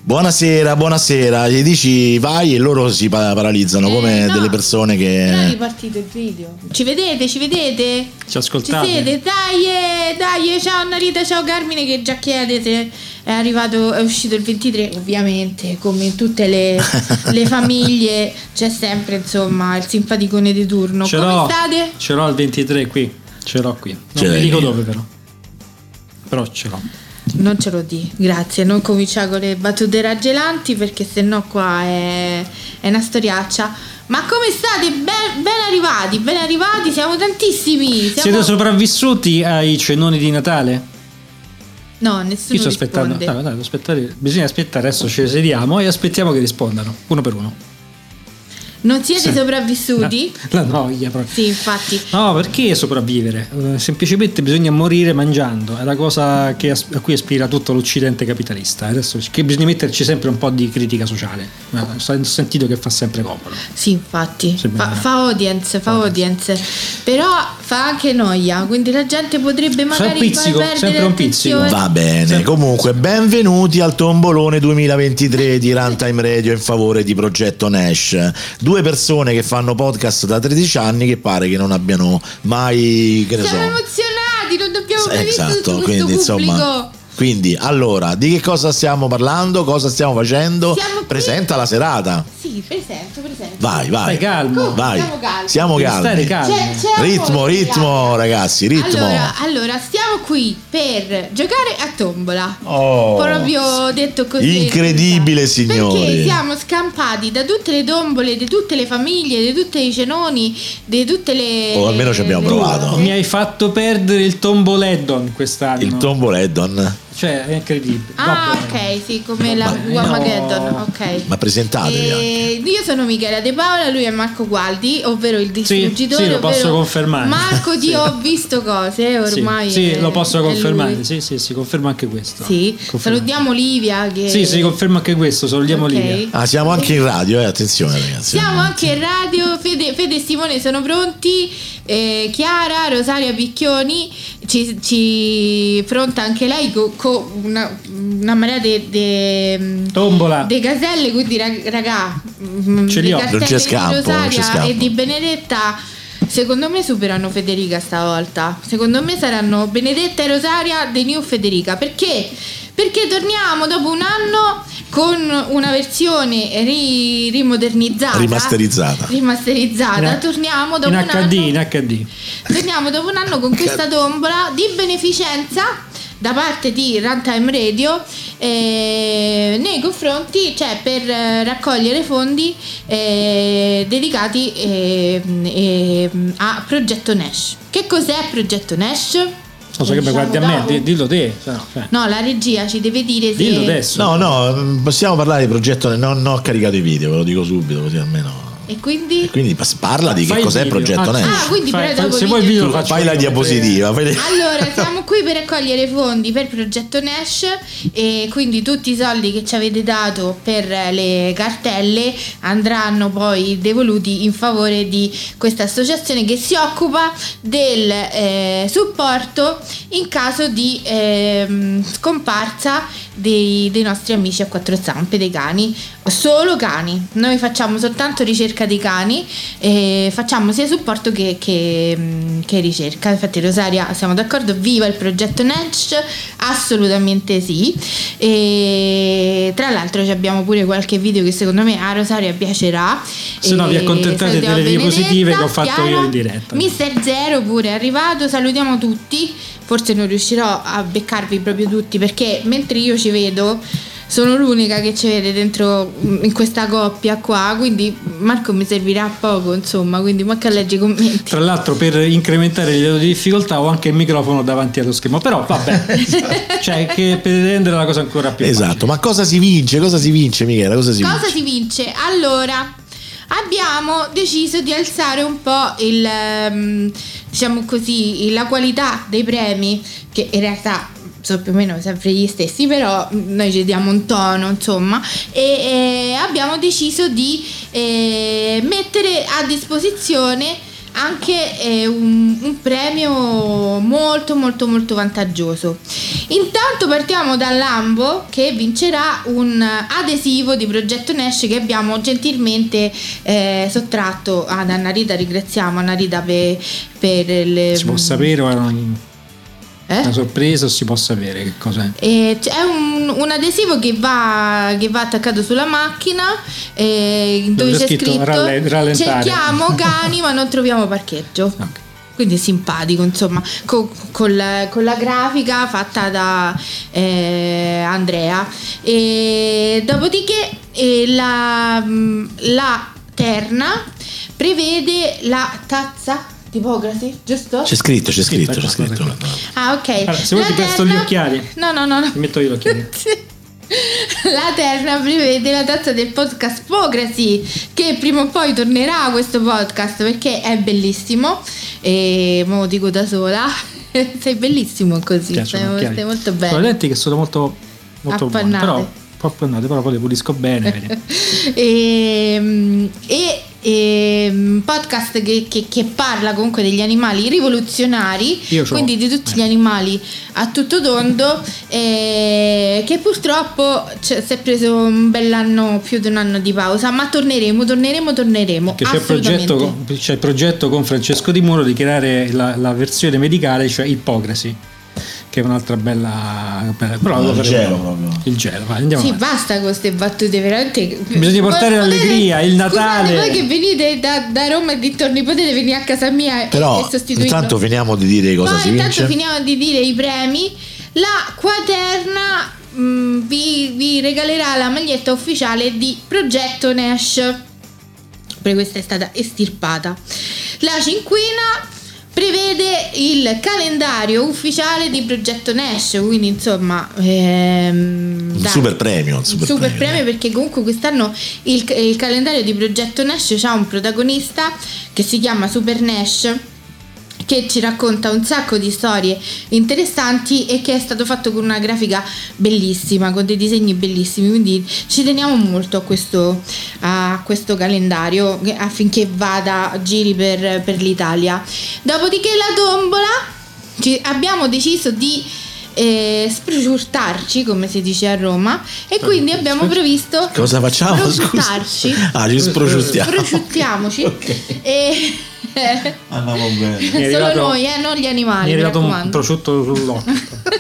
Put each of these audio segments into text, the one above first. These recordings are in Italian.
Buonasera, gli dici vai e loro si paralizzano come delle persone che... Però è ripartito il video. Ci vedete? Ci ascoltate? Ci siete? Dai, ciao Narita, ciao Carmine, che già chiede se è uscito il 23. Ovviamente, come in tutte le famiglie, c'è sempre, insomma, il simpaticone di turno. Come state? Ce l'ho il 23 qui, non vi dico dove però ce l'ho. Non ce lo di, grazie, non cominciare con le battute raggelanti, perché sennò qua è una storiaccia. Ma come state? Ben arrivati, siamo tantissimi. Siete sopravvissuti ai cenoni di Natale? No, nessuno sto aspettando. Dai, bisogna aspettare, adesso ci sediamo e aspettiamo che rispondano, uno per uno. Non siete sopravvissuti? La noia proprio. Sì, infatti. No, perché sopravvivere? Semplicemente bisogna morire mangiando. È la cosa a cui aspira tutto l'Occidente capitalista. Adesso che bisogna metterci sempre un po' di critica sociale. Ho sentito che fa sempre comodo. Sì, infatti. Fa audience. Però fa anche noia. Quindi la gente potrebbe magari sempre un pizzico. Va bene. Comunque, benvenuti al tombolone 2023 di Runtime Radio in favore di Progetto Nash. Due persone che fanno podcast da 13 anni che pare che non abbiano mai, siamo emozionati, non dobbiamo esatto, quindi pubblico. Insomma, quindi allora di che cosa stiamo parlando, cosa stiamo facendo? Presenta la serata. Sì, presento. Vai. Stai calmo. Vai. Siamo calmi. Ritmo, ragazzi, ritmo. Allora, stiamo qui per giocare a tombola. Proprio detto così. Incredibile, signori. Perché siamo scampati da tutte le tombole, di tutte le famiglie, di tutti i cenoni, di tutte le... almeno ci abbiamo provato. Mi hai fatto perdere il tomboleddon quest'anno. Il tomboleddon? Cioè, è incredibile. Ok, sì, come la Wamageddon. Ok. Ma presentatevi. Io sono Michela De Paola, lui è Marco Gualdi, ovvero il distruggitore. Sì, lo posso confermare. Marco, ti ho visto cose ormai. Sì, lo posso confermare. Sì, conferma anche questo. Sì. Salutiamo Livia. Sì, conferma anche questo. Salutiamo Livia. Siamo anche in radio, attenzione, ragazzi. Siamo anche in radio. Fede e Simone sono pronti. Chiara, Rosaria Picchioni ci pronta anche lei con una marea di tombola, dei gaselle, quindi raga, ce li ho. Non c'è scampo, di Rosaria e di Benedetta. Secondo me superano Federica stavolta. Secondo me saranno Benedetta e Rosaria The New Federica. Perché torniamo dopo un anno con una versione rimodernizzata, rimasterizzata. Torniamo dopo in HD. Torniamo dopo un anno con questa tombola di beneficenza da parte di Runtime Radio nei confronti, cioè per raccogliere fondi dedicati a Progetto Nash. Che cos'è Progetto Nash? Non so che mi guardi a me, dillo te. No, la regia ci deve dire se... Dillo adesso. No, possiamo parlare di Progetto. Non ho caricato i video, ve lo dico subito, così almeno. E quindi parla di che cos'è Progetto Nash. Quindi se vuoi il video lo faccio. Fai la diapositiva. Allora, siamo qui per raccogliere fondi per Progetto Nash e quindi tutti i soldi che ci avete dato per le cartelle andranno poi devoluti in favore di questa associazione che si occupa del supporto in caso di scomparsa dei nostri amici a quattro zampe, dei cani. Solo cani, noi facciamo soltanto ricerca dei cani, facciamo sia supporto che ricerca. Infatti Rosaria, siamo d'accordo, viva il Progetto Nash, assolutamente sì. E tra l'altro abbiamo pure qualche video che secondo me a Rosaria piacerà. Se no vi accontentate delle diapositive che ho fatto io in diretta. Mister Zero pure è arrivato, salutiamo tutti. Forse non riuscirò a beccarvi proprio tutti, perché mentre io ci vedo sono l'unica che ci vede dentro in questa coppia qua, quindi Marco mi servirà poco, insomma, quindi manca a leggere i commenti. Tra l'altro, per incrementare il livello di difficoltà ho anche il microfono davanti allo schermo, però vabbè. Cioè, che per rendere la cosa ancora più esatto, facile. Ma cosa si vince, Michela? Cosa si vince? Allora, abbiamo deciso di alzare un po' diciamo così, la qualità dei premi, che in realtà sono più o meno sempre gli stessi, però noi ci diamo un tono, insomma, e abbiamo deciso di mettere a disposizione anche un premio molto molto molto vantaggioso. Intanto partiamo da Lambo, che vincerà un adesivo di Progetto Nash che abbiamo gentilmente sottratto ad Annarita. Ringraziamo Annarita per le... Si può sapere o è una sorpresa, o si può sapere che cos'è? È un adesivo che va attaccato sulla macchina, dove c'è scritto rallentare. cerchiamo cani ma non troviamo parcheggio. Okay. Quindi è simpatico, insomma, con la grafica fatta da Andrea. E dopodiché la terna prevede la tazza tipografia, giusto? C'è scritto. Ah, ok. Allora, se vuoi ti presto gli occhiali. No. Ti metto io gli occhiali. La terna prevede la tazza del podcast Pograsi, che prima o poi tornerà a questo podcast perché è bellissimo. E mo dico da sola. Sei bellissimo così. Stai molto bene. Sono lenti che sono molto buone, però un po' appannate, però poi le pulisco bene. Podcast che parla comunque degli animali rivoluzionari, quindi di tutti gli animali a tutto tondo, che purtroppo si è preso un bell'anno, più di un anno di pausa, ma torneremo che c'è il progetto con Francesco Di Muro di creare la versione medicale, cioè Ippocrasi, che è un'altra bella però il gelo proprio. Il gelo, vai, andiamo sì, avanti. Basta con queste battute, veramente bisogna portare l'allegria, il Natale. Scusate, voi che venite da Roma e dintorni potete venire a casa mia però, e sostituirlo. intanto finiamo di dire cosa si vince. Intanto finiamo di dire i premi. La Quaterna vi regalerà la maglietta ufficiale di Progetto Nash, perché questa è stata estirpata. La cinquina prevede il calendario ufficiale di Progetto Nash, quindi insomma super premio perché comunque quest'anno il calendario di Progetto Nash ha un protagonista che si chiama Super Nash, che ci racconta un sacco di storie interessanti e che è stato fatto con una grafica bellissima, con dei disegni bellissimi, quindi ci teniamo molto a questo calendario affinché giri per l'Italia. Dopodiché la tombola, abbiamo deciso di sprociurtarci, come si dice a Roma, e quindi abbiamo previsto cosa facciamo? Sprociurtarci. Ci sprociurtiamo. Sprociurtiamoci. Okay. Andiamo bene. Solo noi, non gli animali. Mi è arrivato un prosciutto sull'occhio.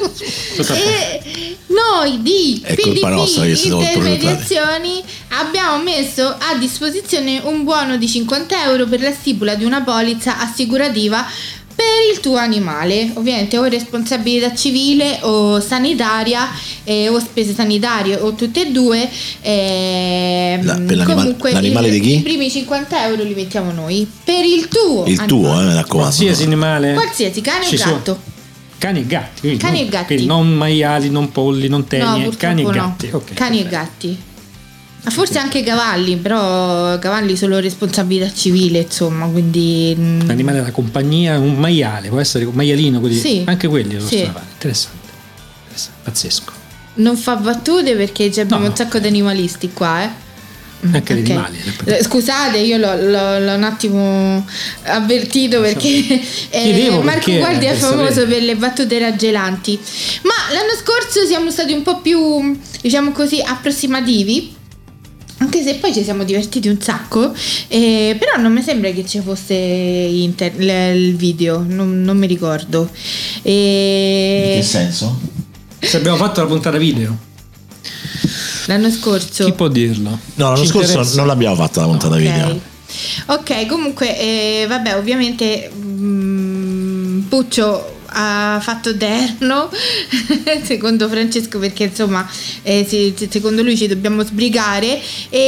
E noi di PDP Intermediazioni abbiamo messo a disposizione un buono di 50 euro per la stipula di una polizza assicurativa per il tuo animale, ovviamente o responsabilità civile o sanitaria, o spese sanitarie o tutte e due. Per comunque l'animale di chi? I primi 50 euro li mettiamo noi per il tuo mi raccomando. Qualsiasi animale, qualsiasi cane o gatto. Cani e gatti. Cani e gatti. Quindi non maiali, non polli, non tenie, no, cani e gatti. Okay, cani e gatti. Forse anche cavalli, però cavalli solo responsabilità civile, insomma, quindi l'animale da compagnia, un maiale, può essere un maialino così, sì, anche quelli lo possono fare. Interessante, pazzesco. Non fa battute perché abbiamo un sacco di animalisti qua, anche gli animali. Scusate, io l'ho un attimo avvertito perché Marco Guardi è famoso per le battute raggelanti. Ma l'anno scorso siamo stati un po' più, diciamo così, approssimativi, anche se poi ci siamo divertiti un sacco, però non mi sembra che ci fosse il video, non mi ricordo. In che senso? Se abbiamo fatto la puntata video l'anno scorso, chi può dirlo? No, l'anno scorso non l'abbiamo fatta la puntata video. Ok, comunque vabbè, ovviamente Puccio ha fatto terno secondo Francesco, perché insomma secondo lui ci dobbiamo sbrigare,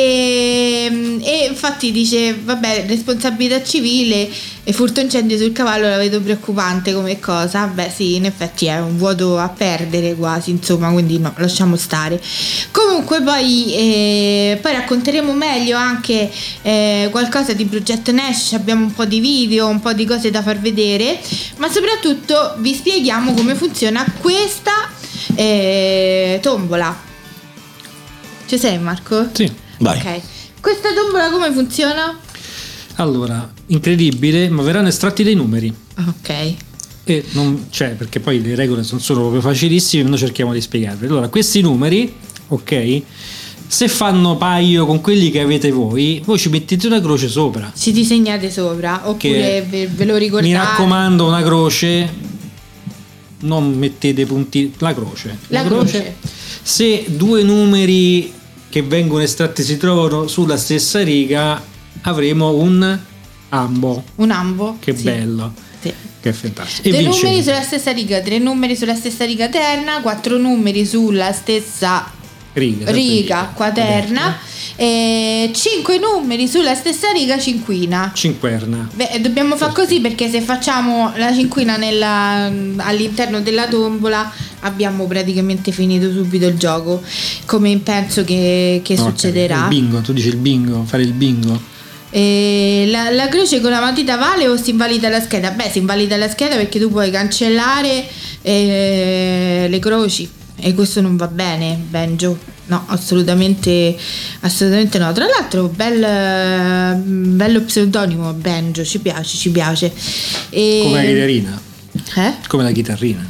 e infatti dice vabbè, responsabilità civile e furto incendio sul cavallo la vedo preoccupante come cosa. Beh sì, in effetti è un vuoto a perdere quasi, insomma, quindi no, lasciamo stare. Comunque poi racconteremo meglio anche qualcosa di Progetto Nash, abbiamo un po' di video, un po' di cose da far vedere, ma soprattutto vi spieghiamo come funziona questa tombola. Ci sei, Marco? Sì. Vai. Ok. Questa tombola come funziona? Allora, incredibile, ma verranno estratti dei numeri. Ok. E non c'è, perché poi le regole sono proprio facilissime, noi cerchiamo di spiegarle. Allora, questi numeri, ok, se fanno paio con quelli che avete voi ci mettete una croce sopra. Ci disegnate sopra, oppure ve lo ricordate. Mi raccomando, una croce, non mettete punti, la croce. La croce. Se due numeri che vengono estratti si trovano sulla stessa riga, avremo un ambo. Un ambo. Che sì. bello. Sì. Che è fantastico. Due numeri sulla stessa riga, 3 numeri sulla stessa riga terna, 4 numeri sulla stessa riga quaterna, e 5 numeri sulla stessa riga cinquina. Beh, dobbiamo fare così, perché se facciamo la cinquina all'interno della tombola abbiamo praticamente finito subito il gioco, come penso che succederà. Il bingo, tu dici il bingo, fare il bingo. La croce con la matita vale o si invalida la scheda? Beh, si invalida la scheda perché tu puoi cancellare le croci, e questo non va bene, Benjo. No, assolutamente no. Tra l'altro bello pseudonimo, Benjo, ci piace. Come la chitarrina. Come la chitarrina.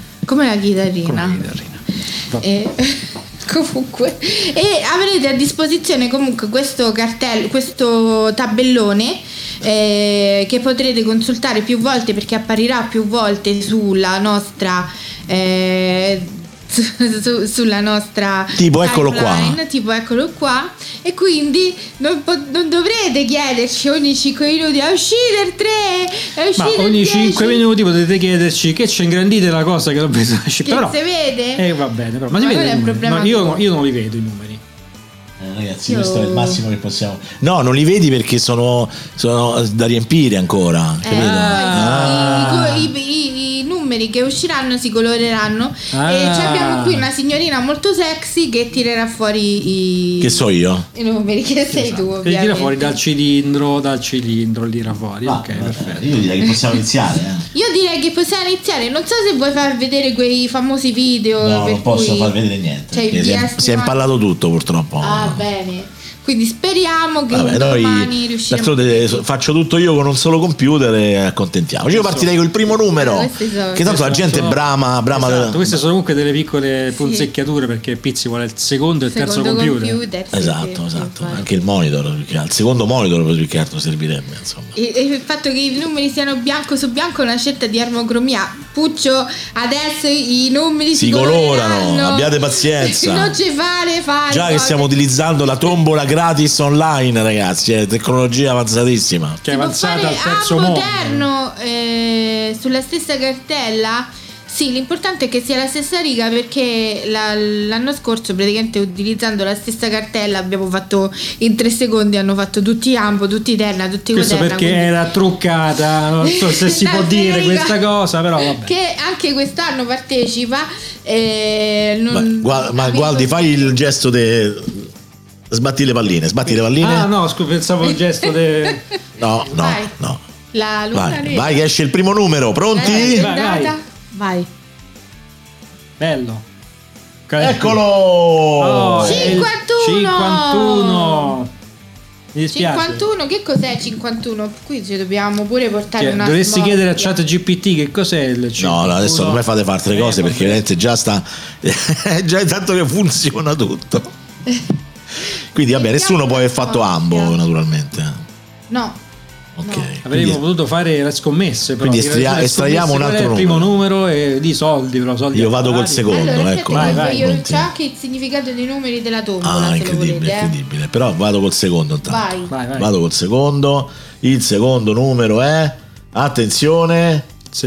Comunque, e avrete a disposizione comunque questo cartello, questo tabellone che potrete consultare più volte, perché apparirà più volte sulla nostra sulla nostra tipo eccolo qua, e quindi non dovrete chiederci ogni 5 minuti è uscito il 3, è uscito ma ogni il 5 minuti potete chiederci che c'è ingrandite la cosa che lo vedo, però si vede, va bene, però, ma si vede, è un problema. No, io non li vedo i numeri. Ragazzi, questo è il massimo che possiamo. No, non li vedi perché sono da riempire ancora. I numeri che usciranno si coloreranno, e abbiamo qui una signorina molto sexy che tirerà fuori che so io? I numeri che sei tu, ovviamente. Che tira fuori dal cilindro tira fuori. Ok, perfetto. Io direi che possiamo iniziare. Io direi che possiamo iniziare. Non so se vuoi far vedere quei famosi video. No, non posso far vedere niente. Si è impallato tutto, purtroppo. Bene. Quindi speriamo che domani riusciremo. Faccio tutto io con un solo computer e accontentiamoci. Io partirei col primo numero, che tanto la gente brama. Esatto, queste sono comunque delle piccole punzecchiature, perché Pizzi vuole il secondo e il terzo computer. Esatto. Anche il monitor, al secondo monitor più che altro servirebbe, insomma. E il fatto che i numeri siano bianco su bianco è una scelta di armocromia. Puccio, adesso i numeri si colorano, abbiate pazienza. Non ci fare. Già che stiamo utilizzando la tombola gratis online, ragazzi, è tecnologia avanzatissima. Che è avanzata al terzo mondo. Moderno, sulla stessa cartella. Sì, l'importante è che sia la stessa riga, perché l'anno scorso, praticamente utilizzando la stessa cartella, abbiamo fatto in 3 secondi, hanno fatto tutti ambo, tutti terna, tutti questo quaterna. Questo perché era truccata, non so se si può dire questa cosa, però vabbè. Che anche quest'anno partecipa. Ma guardi, fai il gesto sbatti le palline. Ah no, pensavo il gesto No. La luna vai che esce il primo numero. Pronti? Vai. Bello. Eccolo! 51. Mi dispiace. 51, che cos'è 51? Qui ci dobbiamo pure portare una dovresti smorfia. chiedere a ChatGPT che cos'è il 51. No, adesso non mi fate fare altre cose, perché veramente già sta già intanto che funziona tutto. Quindi vabbè, nessuno può aver fatto ambo, naturalmente. No. Ok. No. Avremmo potuto fare le scommesse, però. Quindi estraiamo un altro numero. Il primo numero e di soldi, però soldi. Io vado col secondo, allora, ecco. Vai. C'è anche il significato dei numeri della tombola. Incredibile. Però vado col secondo intanto. Vai. Vado col secondo. Il secondo numero è, attenzione,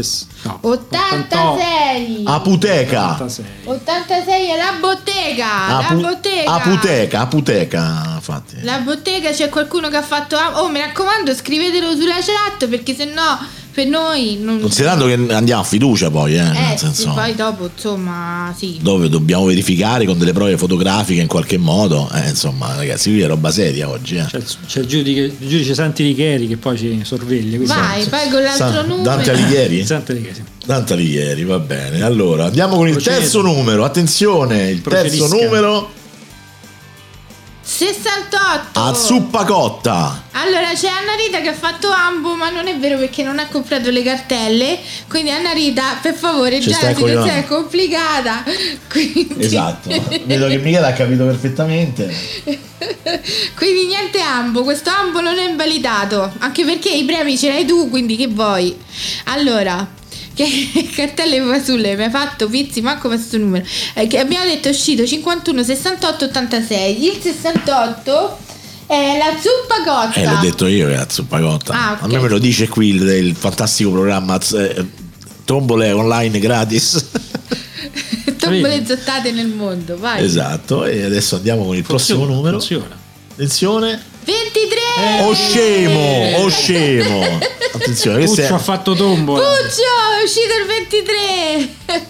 86. Aputeca. 86 è la bottega. Aputeca, infatti. La bottega, c'è qualcuno che ha fatto. Oh, mi raccomando, scrivetelo sulla chat, perché sennò per noi non. Considerando che andiamo a fiducia poi, nel senso. Sì, poi dopo, insomma, sì. Dove dobbiamo verificare con delle prove fotografiche in qualche modo. Insomma, ragazzi, qui è roba seria oggi. C'è il giudice Santi Alighieri che poi ci sorveglia. Vai, poi con l'altro numero. Dante Alighieri? Dante Alighieri, va bene. Allora, andiamo con il terzo numero. Attenzione, il terzo numero. 68. A zuppa cotta. Allora c'è Anna Rita che ha fatto ambo, ma non è vero perché non ha comprato le cartelle. Quindi Anna Rita, per favore, Ci già stai la situazione è cogliendo. complicata. Quindi... Esatto. Vedo che Michele ha capito perfettamente. Quindi niente ambo, questo ambo non è invalidato, anche perché i premi ce l'hai tu, quindi che vuoi? Allora, che cartelle fasulle mi hai fatto, Pizzi, manco questo numero, che abbiamo detto è uscito 51 68 86. Il 68 è la zuppa cotta. L'ho detto io che è la zuppa cotta. Ah, ok. A me lo dice qui il fantastico programma tombole online gratis. Tombole zottate nel mondo, vai. Esatto, e adesso andiamo con il prossimo numero. Funziona. Attenzione. 23. Oh scemo, oh scemo. Attenzione, questo Puccio ha è fatto tombola. Puccio, è uscito il 23.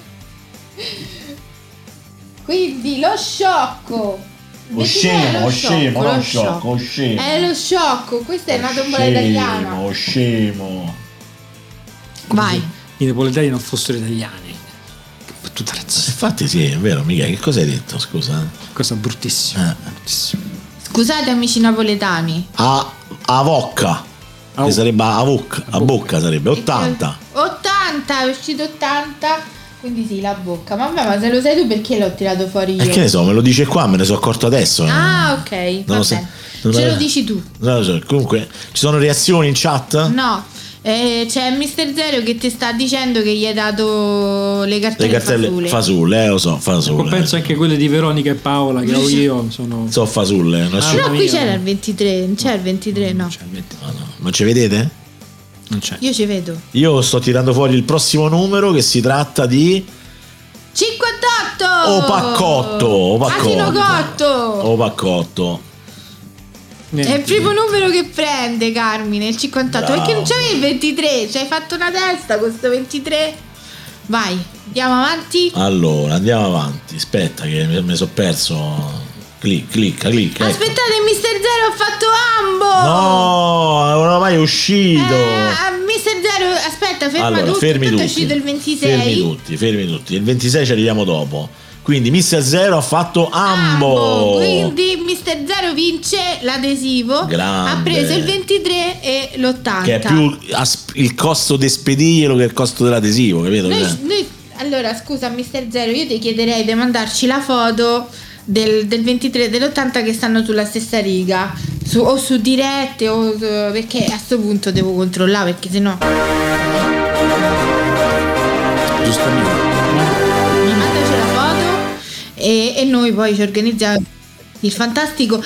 Quindi lo sciocco. Il 23 è lo sciocco, lo sciocco. scemo. È lo sciocco, questa è una tombola italiana. Oh scemo. Vai. I napoletani non fossero italiani. Che tutta razzista. Infatti sì, è vero, mica, che cosa hai detto, scusa? Cosa bruttissima. Eh. Bruttissima. Scusate amici napoletani. A vocca. A- Che sarebbe a bocca, a bocca sarebbe 80. 80, è uscito 80. Quindi sì, la bocca. Vabbè, ma se lo sai tu perché l'ho tirato fuori io? E che ne so, me lo dice qua, me ne sono accorto adesso. Ah, ok. Non Va lo so. bene. Non Ce lo- lo dici tu. Non lo so. Comunque, ci sono reazioni in chat? No. C'è Mister Zero che ti sta dicendo che gli hai dato le Le cartelle, cartelle fasulle. lo so, fasulle. Penso anche quelle di Veronica e Paola che ho io sono. So fasulle, non Ah, c'è- Però qui mia. c'era il 23, non c'è il 23, no. Cioè, no, no. Non ci vedete? non c'è. Io ci vedo. Io sto tirando fuori il prossimo numero che si tratta di 58! Paccotto. Asino cotto! Paccotto. Niente. È il primo numero che prende Carmine, il 58. Bravo. Perché non c'avevi il 23? Ci hai fatto una testa con questo 23? Vai, andiamo avanti. Allora, andiamo avanti. Aspetta che mi sono perso. Clicca. Aspettate, Mister Zero ha fatto ambo! No, non è mai uscito. Mister Zero, aspetta, ferma Allora, tutto. fermi Tanto è tutti. uscito il 26. Fermi tutti. Il 26 ci arriviamo dopo. Quindi Mister Zero ha fatto ambo. Quindi Mister Zero vince l'adesivo. Grande. Ha preso il 23 e l'80. Che è più il costo di spedirglielo che il costo dell'adesivo, capito? Allora, scusa, Mister Zero, io ti chiederei di mandarci la foto del 23 e dell'80 che stanno sulla stessa riga. O su dirette, perché a sto punto devo controllare, perché sennò. Giustamente. Mi mandaci la foto e noi poi ci organizziamo il fantastico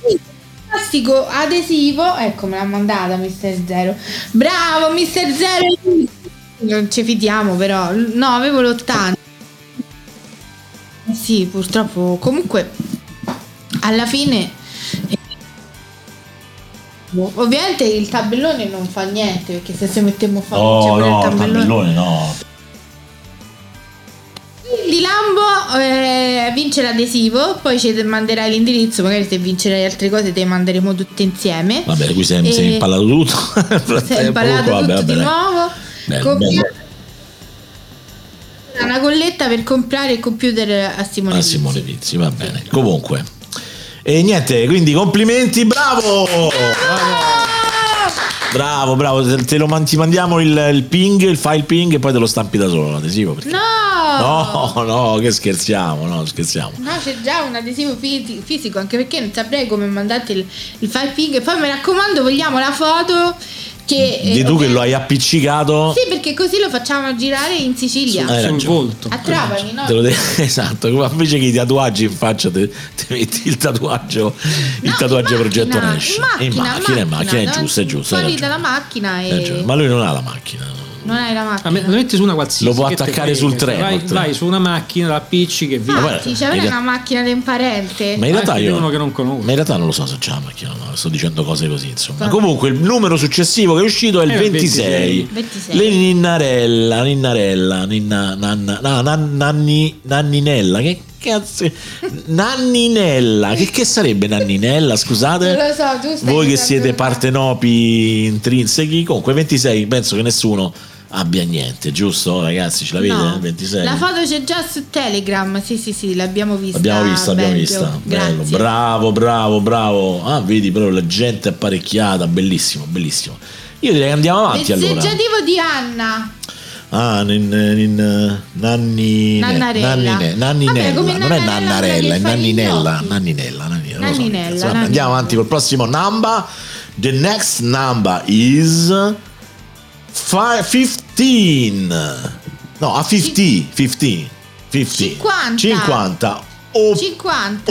adesivo. Ecco, me l'ha mandata Mister Zero. Bravo Mister Zero. Non ci fidiamo però. No, avevo l'80. Sì, purtroppo. Comunque alla fine ovviamente il tabellone non fa niente, perché se mettiamo a fare il tabellone no. Quindi Lambo vince l'adesivo, poi ci manderai l'indirizzo, magari se vincerai altre cose te le manderemo tutte insieme. Vabbè, qui sei impallato tutto. Sei impallato tutto di nuovo. Bene. Una colletta per comprare il computer a Simone Pizzi, va bene. Comunque. E niente, quindi complimenti, bravo! Bravo, ti mandiamo il ping, il file ping e poi te lo stampi da solo l'adesivo. Perché... No, che scherziamo, No, c'è già un adesivo fisico, anche perché non saprei come mandate il file ping. E poi mi raccomando, vogliamo la foto che tu che lo hai appiccicato. Sì, perché così lo facciamo girare in Sicilia. Sul volto. A Trapani, no? Esatto, invece che i tatuaggi in faccia ti metti il tatuaggio progetto Nash. In macchina, è giusto. Fuori dalla macchina Ma lui non ha la macchina. Non hai la macchina. Lo metti su una qualsiasi. Lo può che te attaccare frega. sul treno. Vai su una macchina, la appicci che via. Vabbè, c'è una macchina di un parente. Ma in realtà Anche uno che non conosco. Ma in realtà non lo so se c'è la macchina, no, sto dicendo cose così, insomma. Comunque il numero successivo che è uscito è il 26. 26. Le Nanninella, che cazzo? Nanninella, che sarebbe Nanninella, scusate? Non lo so, tu stai Voi che dicendo siete una- partenopi intrinsechi, comunque 26, penso che nessuno abbia niente, giusto ragazzi? Ce l'avete? No. 26. La foto c'è già su Telegram. Sì, l'abbiamo vista. Abbiamo vista. Bello. Bello. Bravo. Ah, vedi proprio la gente apparecchiata, bellissimo. Io direi che andiamo avanti allora. Vezzeggiativo di Anna. Nanninella. Vabbè, come Non è Nannarella, Nannarella, è che fa gli Nanninella. occhi. Nanninella. Nanninella, Vabbè, Nanninella. andiamo avanti col prossimo number. The next number is 15. No, a 50. 50. 50.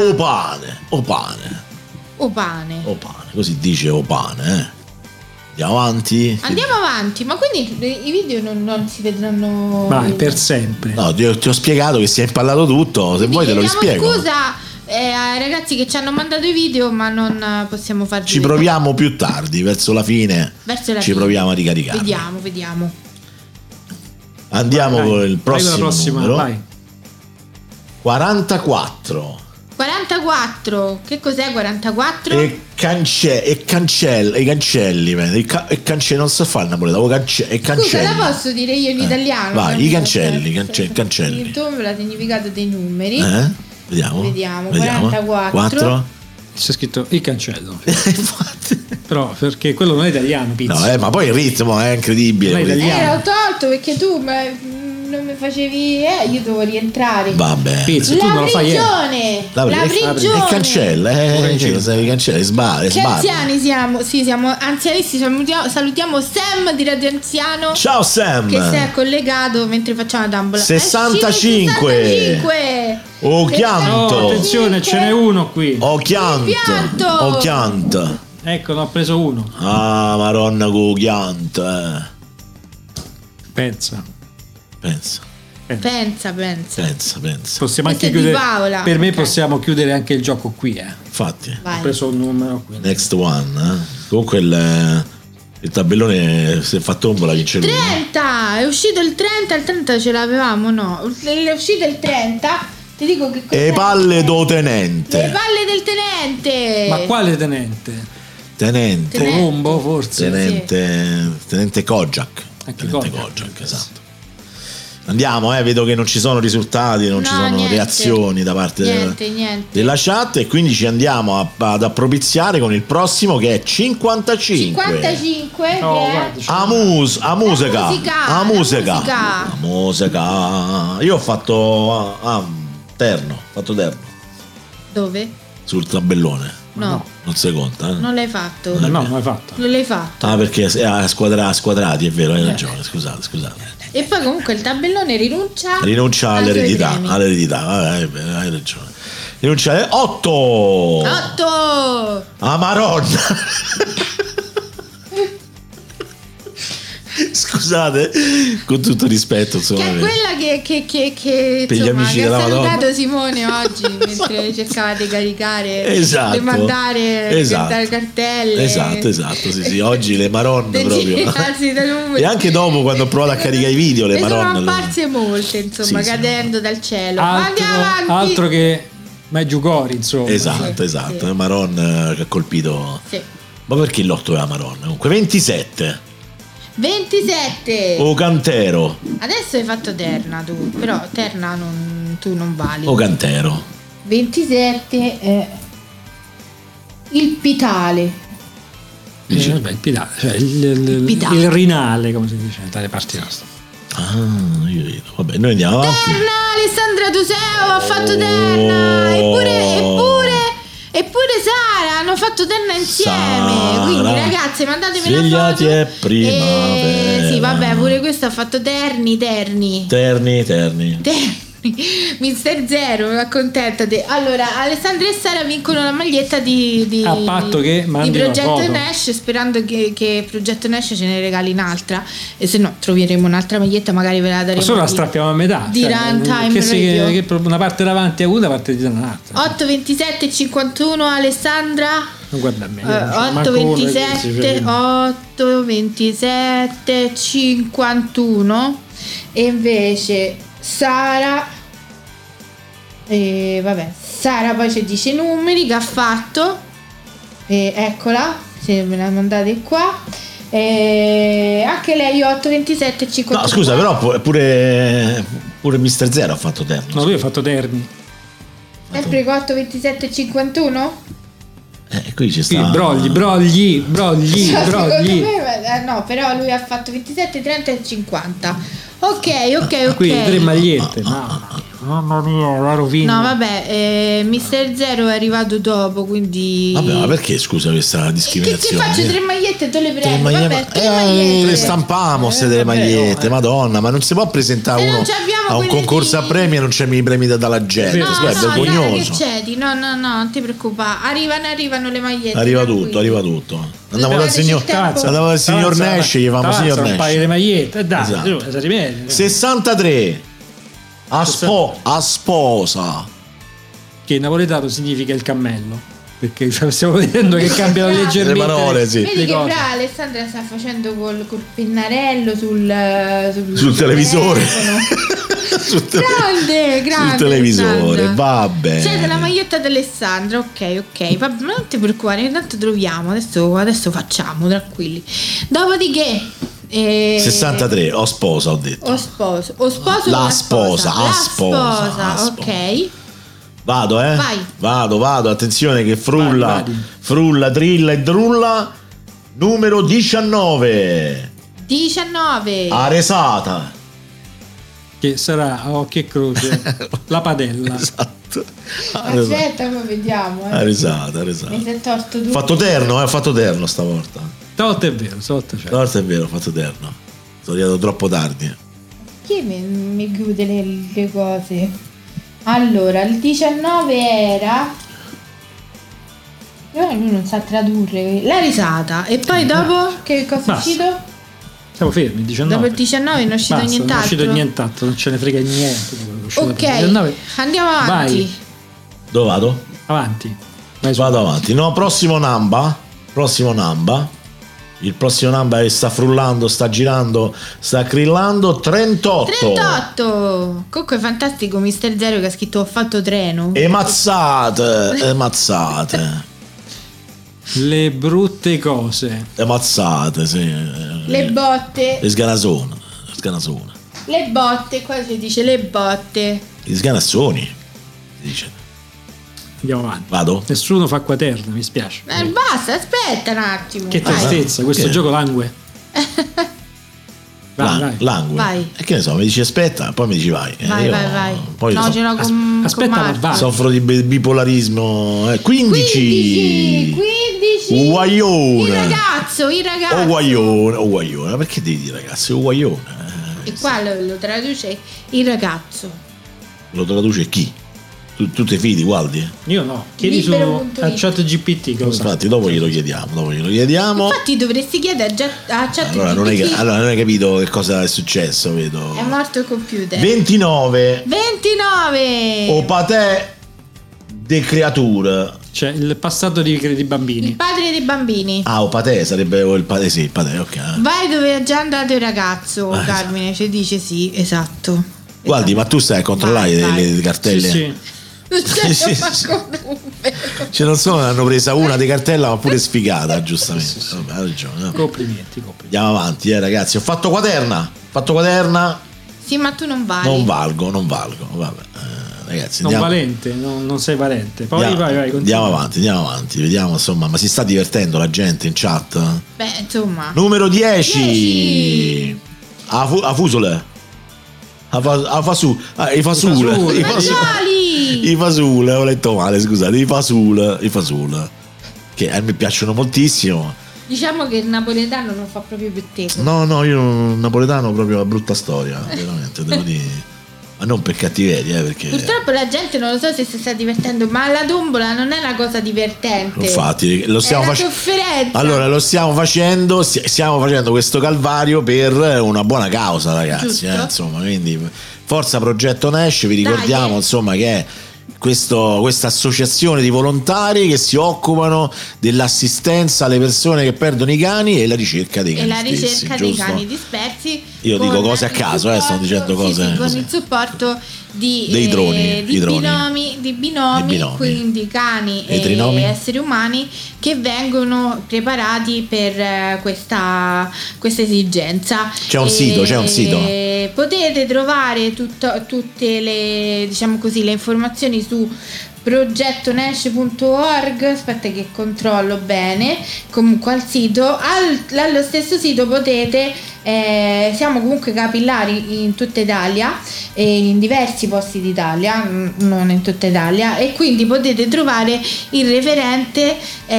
Opane. Così dice Opane, Andiamo avanti. Ma quindi i video non si vedranno. Vai, per sempre. No, ti ho spiegato che si è impallato tutto. Se vuoi te lo rispiego. Scusa ai ragazzi che ci hanno mandato i video, ma non possiamo farli. Ci proviamo più tardi, verso la fine. Proviamo a ricaricare. Vediamo. Andiamo Vai. con il prossimo prossima, numero. vai. 44. Che cos'è 44? I cancelli, non so fare il napoletano. E cancelli. Scusa, la posso dire io in italiano? Vai, i cancelli. Il significato dei numeri. Vediamo. 44. C'è scritto il cancello. Però perché quello non è italiano, Pizzo. No, ma poi il ritmo è incredibile. Non è italiano. L'ho tolto perché tu non mi facevi. Io devo rientrare. Vabbè. Pizzo, tu non lo fai. La prigione. E cancella, sbaglia. Che anziani siamo? Sì, siamo anzianissimi. Salutiamo Sam di Radio Anziano. Ciao Sam. Che si è collegato mentre facciamo la tambola. 65. Oh, chianto. No, attenzione, ce n'è uno qui. Oh, chianto. Ecco, ne ho preso uno. Ah, maronna con chianto. Pensa. Questo Possiamo anche è di chiudere. Paola. Per me Ok. possiamo chiudere anche il gioco qui. Infatti. Vai. Ho preso un numero qui. Next one. Comunque il tabellone, se fa tombola vince lui. 30, è uscito il 30, il 30 ce l'avevamo, no? È uscito il 30. Ti dico che cos'è? E palle do tenente. Le palle del tenente. Ma quale tenente? Tenente. Colombo, forse. Tenente Kojak. Anche Tenente Kojak, Kojak, esatto. Andiamo, vedo che non ci sono risultati, non ci sono niente. reazioni da parte Niente. della chat, e quindi ci andiamo ad appropriare con il prossimo, che è 55. 55 No, che è guarda, A musica. Io ho fatto terno. Dove? Sul tabellone. No, Non si conta, non l'hai fatto. No, non l'hai fatto. Non l'hai fatto. Ah, perché a squadrati, è vero, hai ragione, scusate. E poi comunque il tabellone rinuncia All'eredità, ai suoi premi. hai ragione. Rinuncia 8. 8. Ah, maronna. Scusate, con tutto rispetto, insomma. Che è quella che Per gli insomma, amici che ha della Madonna. salutato Simone oggi mentre cercava di caricare, Esatto. di mandare cartelle. Esatto, sì, oggi le maronne Dei proprio. girarsi dai numeri. E anche dopo, quando ho provato a caricare i video, le Ne sono maronne. apparse molte, insomma, Sì, cadendo dal cielo. Ma andiamo avanti. Altro che Meggiugori, insomma. Esatto, Sì. le maronne che ha colpito. Sì. Ma perché l'8 è la maronna? Comunque 27. 27. O Cantero. Adesso hai fatto Terna tu, però Terna tu non vali. O Cantero. 27 è il Pitale. Vabbè, il Pitale, cioè il Rinale, come si dice dalle parti nostre. Ah, io vedo. Vabbè, noi andiamo avanti. Terna, Alessandra Tuseo ha fatto Terna. Eppure Sara hanno fatto Terna insieme. Sara, Quindi ragazze, mandatemi una svegliati foto. è primavera. Sì, vabbè, pure questo ha fatto Terni. Terni. Mister Zero, accontentate. Allora, Alessandra e Sara vincono la maglietta di A patto che di mandi una Progetto foto. Nash, sperando che Progetto Nash ce ne regali un'altra, e se no troveremo un'altra maglietta, magari ve la daremo. Ma solo la strappiamo a metà. di Runtime Radio. Che una parte davanti a una, parte di un'altra. 8, 27 e 51 Alessandra. Non guarda a me. 8, 27 51 e invece Sara, Sara poi ci dice i numeri che ha fatto, eccola, se me la mandate qua. Anche lei 827 50. No, scusa, però pure Mr. Zero ha fatto terno. No, lui ha fatto Terni. Sempre 827 51? Qui ci sta. Brogli. Secondo me, no, però lui ha fatto 27, 30 e 50. Ok. Qui 3 magliette. Mamma mia, la rovina. No, vabbè, Mr. Zero è arrivato dopo, quindi. Vabbè, ma perché scusa questa Che discriminazione? faccio 3 magliette e te le Tre prendo? magliette- Vabbè, 3 magliette. le stampamo se delle magliette, madonna, ma non si può presentare Se non uno ci abbiamo a un quelle concorso di- a premi e non c'è i premi dalla gente. No, Questo è Dai, vergognoso. che cedi? No, non ti preoccupare. Arrivano le magliette. Arriva tranquilli. tutto. Andiamo Dove dal signor, c'è il tempo? andiamo dal signor Nash, gli famo signor un paio di Nash. magliette. Dai, Esatto. si rimede. 63 a sposa. Che in napoletano significa il cammello. Perché stiamo vedendo che cambiano Esatto. leggermente Le parole, sì. Vedi le che cose. brava Alessandra sta facendo col pennarello sul televisore. telefono. Sul Grande. sul televisore, Alessandra. va bene. C'è della maglietta di Alessandra, ok. Vabbè, ma non ti preoccupare, intanto troviamo. Adesso facciamo, tranquilli. Dopodiché 63, ho sposa, ho detto. o sposo La o sposa, la a sposa, sposa. ok. Vado, Vai. Vado, attenzione che frulla, Vai. frulla, drilla e drulla. Numero 19. 19. Aresata. Che sarà a occhio e croce la padella. Esatto. Aspetta, poi vediamo. Aresata. Mi sei torto tu. Fatto terno, ho fatto terno stavolta. Stavolta è vero, stavolta c'è. Stavolta è vero, ho fatto terno. Sono arrivato troppo tardi. Chi mi chiude le cose? Allora, il 19 era. Lui non sa tradurre. La risata. E poi dopo che cosa è Basta. uscito? Siamo fermi, il 19. Dopo il 19 non è uscito Basta, nient'altro. Non è uscito nient'altro, non ce ne frega niente di quello che è uscito Ok, dopo il 19. andiamo avanti. Vai. Dove vado? Avanti. Vai su. Vado avanti. No, prossimo Namba. Il prossimo Namba che sta frullando, sta girando, sta crillando. 38. 38. Comunque è fantastico Mr. Zero che ha scritto ho fatto treno. E mazzate. Le brutte cose. Sì. Le botte. Le sganasone. Le botte, qua si dice le botte. Gli sganazzoni. Si dice. Andiamo avanti. Vado? Nessuno fa quaterna, mi spiace. Basta, aspetta un attimo. Che vai. tristezza, questo Che? gioco langue. Vai. Langue. Vai. E che ne so, mi dici aspetta, poi mi dici vai. Vai. Poi No, ce l'ho con aspetta, con ma Marco. va. soffro di bipolarismo. 15. 15. Guaglione. Il ragazzo. O guaglione. Ma perché devi dire ragazzi? O guaglione. E qua lo traduce il ragazzo. Lo traduce chi? Tu te fidi, Gualdi? Io no, chiedi su Libero.it. a chat GPT che lo sa. Infatti, dopo glielo chiediamo. Infatti dovresti chiedere a chat Allora non, hai capito che cosa è successo, vedo. È morto il computer. 29. 29. O patè de creature. Cioè il passato di Il bambini. padre dei bambini. Ah, o patè sarebbe il patè, sì, il patè, ok. Vai dove è già andato il ragazzo, Carmine, ci dice sì, esatto. Guardi, ma tu stai a controllare Vai. le cartelle? Sì. Non c'è Sì, manco numero. Cioè non solo ne hanno presa una di cartella, ma pure sfigata, giustamente. Vabbè, ha ragione. No? Complimenti. Andiamo avanti, ragazzi. Ho fatto quaterna. Sì, ma tu non vali. Non valgo. Vabbè. Ragazzi, Non andiamo, valente, non sei valente. Poi vai, andiamo avanti, vediamo insomma, ma si sta divertendo la gente in chat? Beh, insomma. Numero 10. 10. A fusole. I fasule. Fagioli. I fasule, ho letto male, scusate, i fasule. Che a me piacciono moltissimo. Diciamo che il napoletano non fa proprio per te. No, io napoletano proprio una brutta storia, veramente, devo dire. Ma non per cattiveria, perché Purtroppo la gente non lo so se si sta divertendo, ma la tombola non è una cosa divertente. infatti lo stiamo è una facendo. sofferenza. Allora lo stiamo facendo questo calvario per una buona causa, ragazzi, Giusto. insomma, quindi forza Progetto Nash, vi ricordiamo Dai. insomma che è questa associazione di volontari che si occupano dell'assistenza alle persone che perdono i cani e la ricerca dei E cani la stessi, ricerca dei giusto? cani dispersi. Io con dico cose a il caso, sto dicendo cose con così. il supporto Dei droni, di i droni. altri binomi, quindi cani e esseri umani, che vengono preparati per questa esigenza. C'è un sito. Potete trovare tutte le, diciamo così, le informazioni su progettonesh.org. Aspetta che controllo bene. Comunque al sito, allo stesso sito potete, siamo comunque capillari in tutta Italia e in diversi posti d'Italia, non in tutta Italia, e quindi potete trovare il referente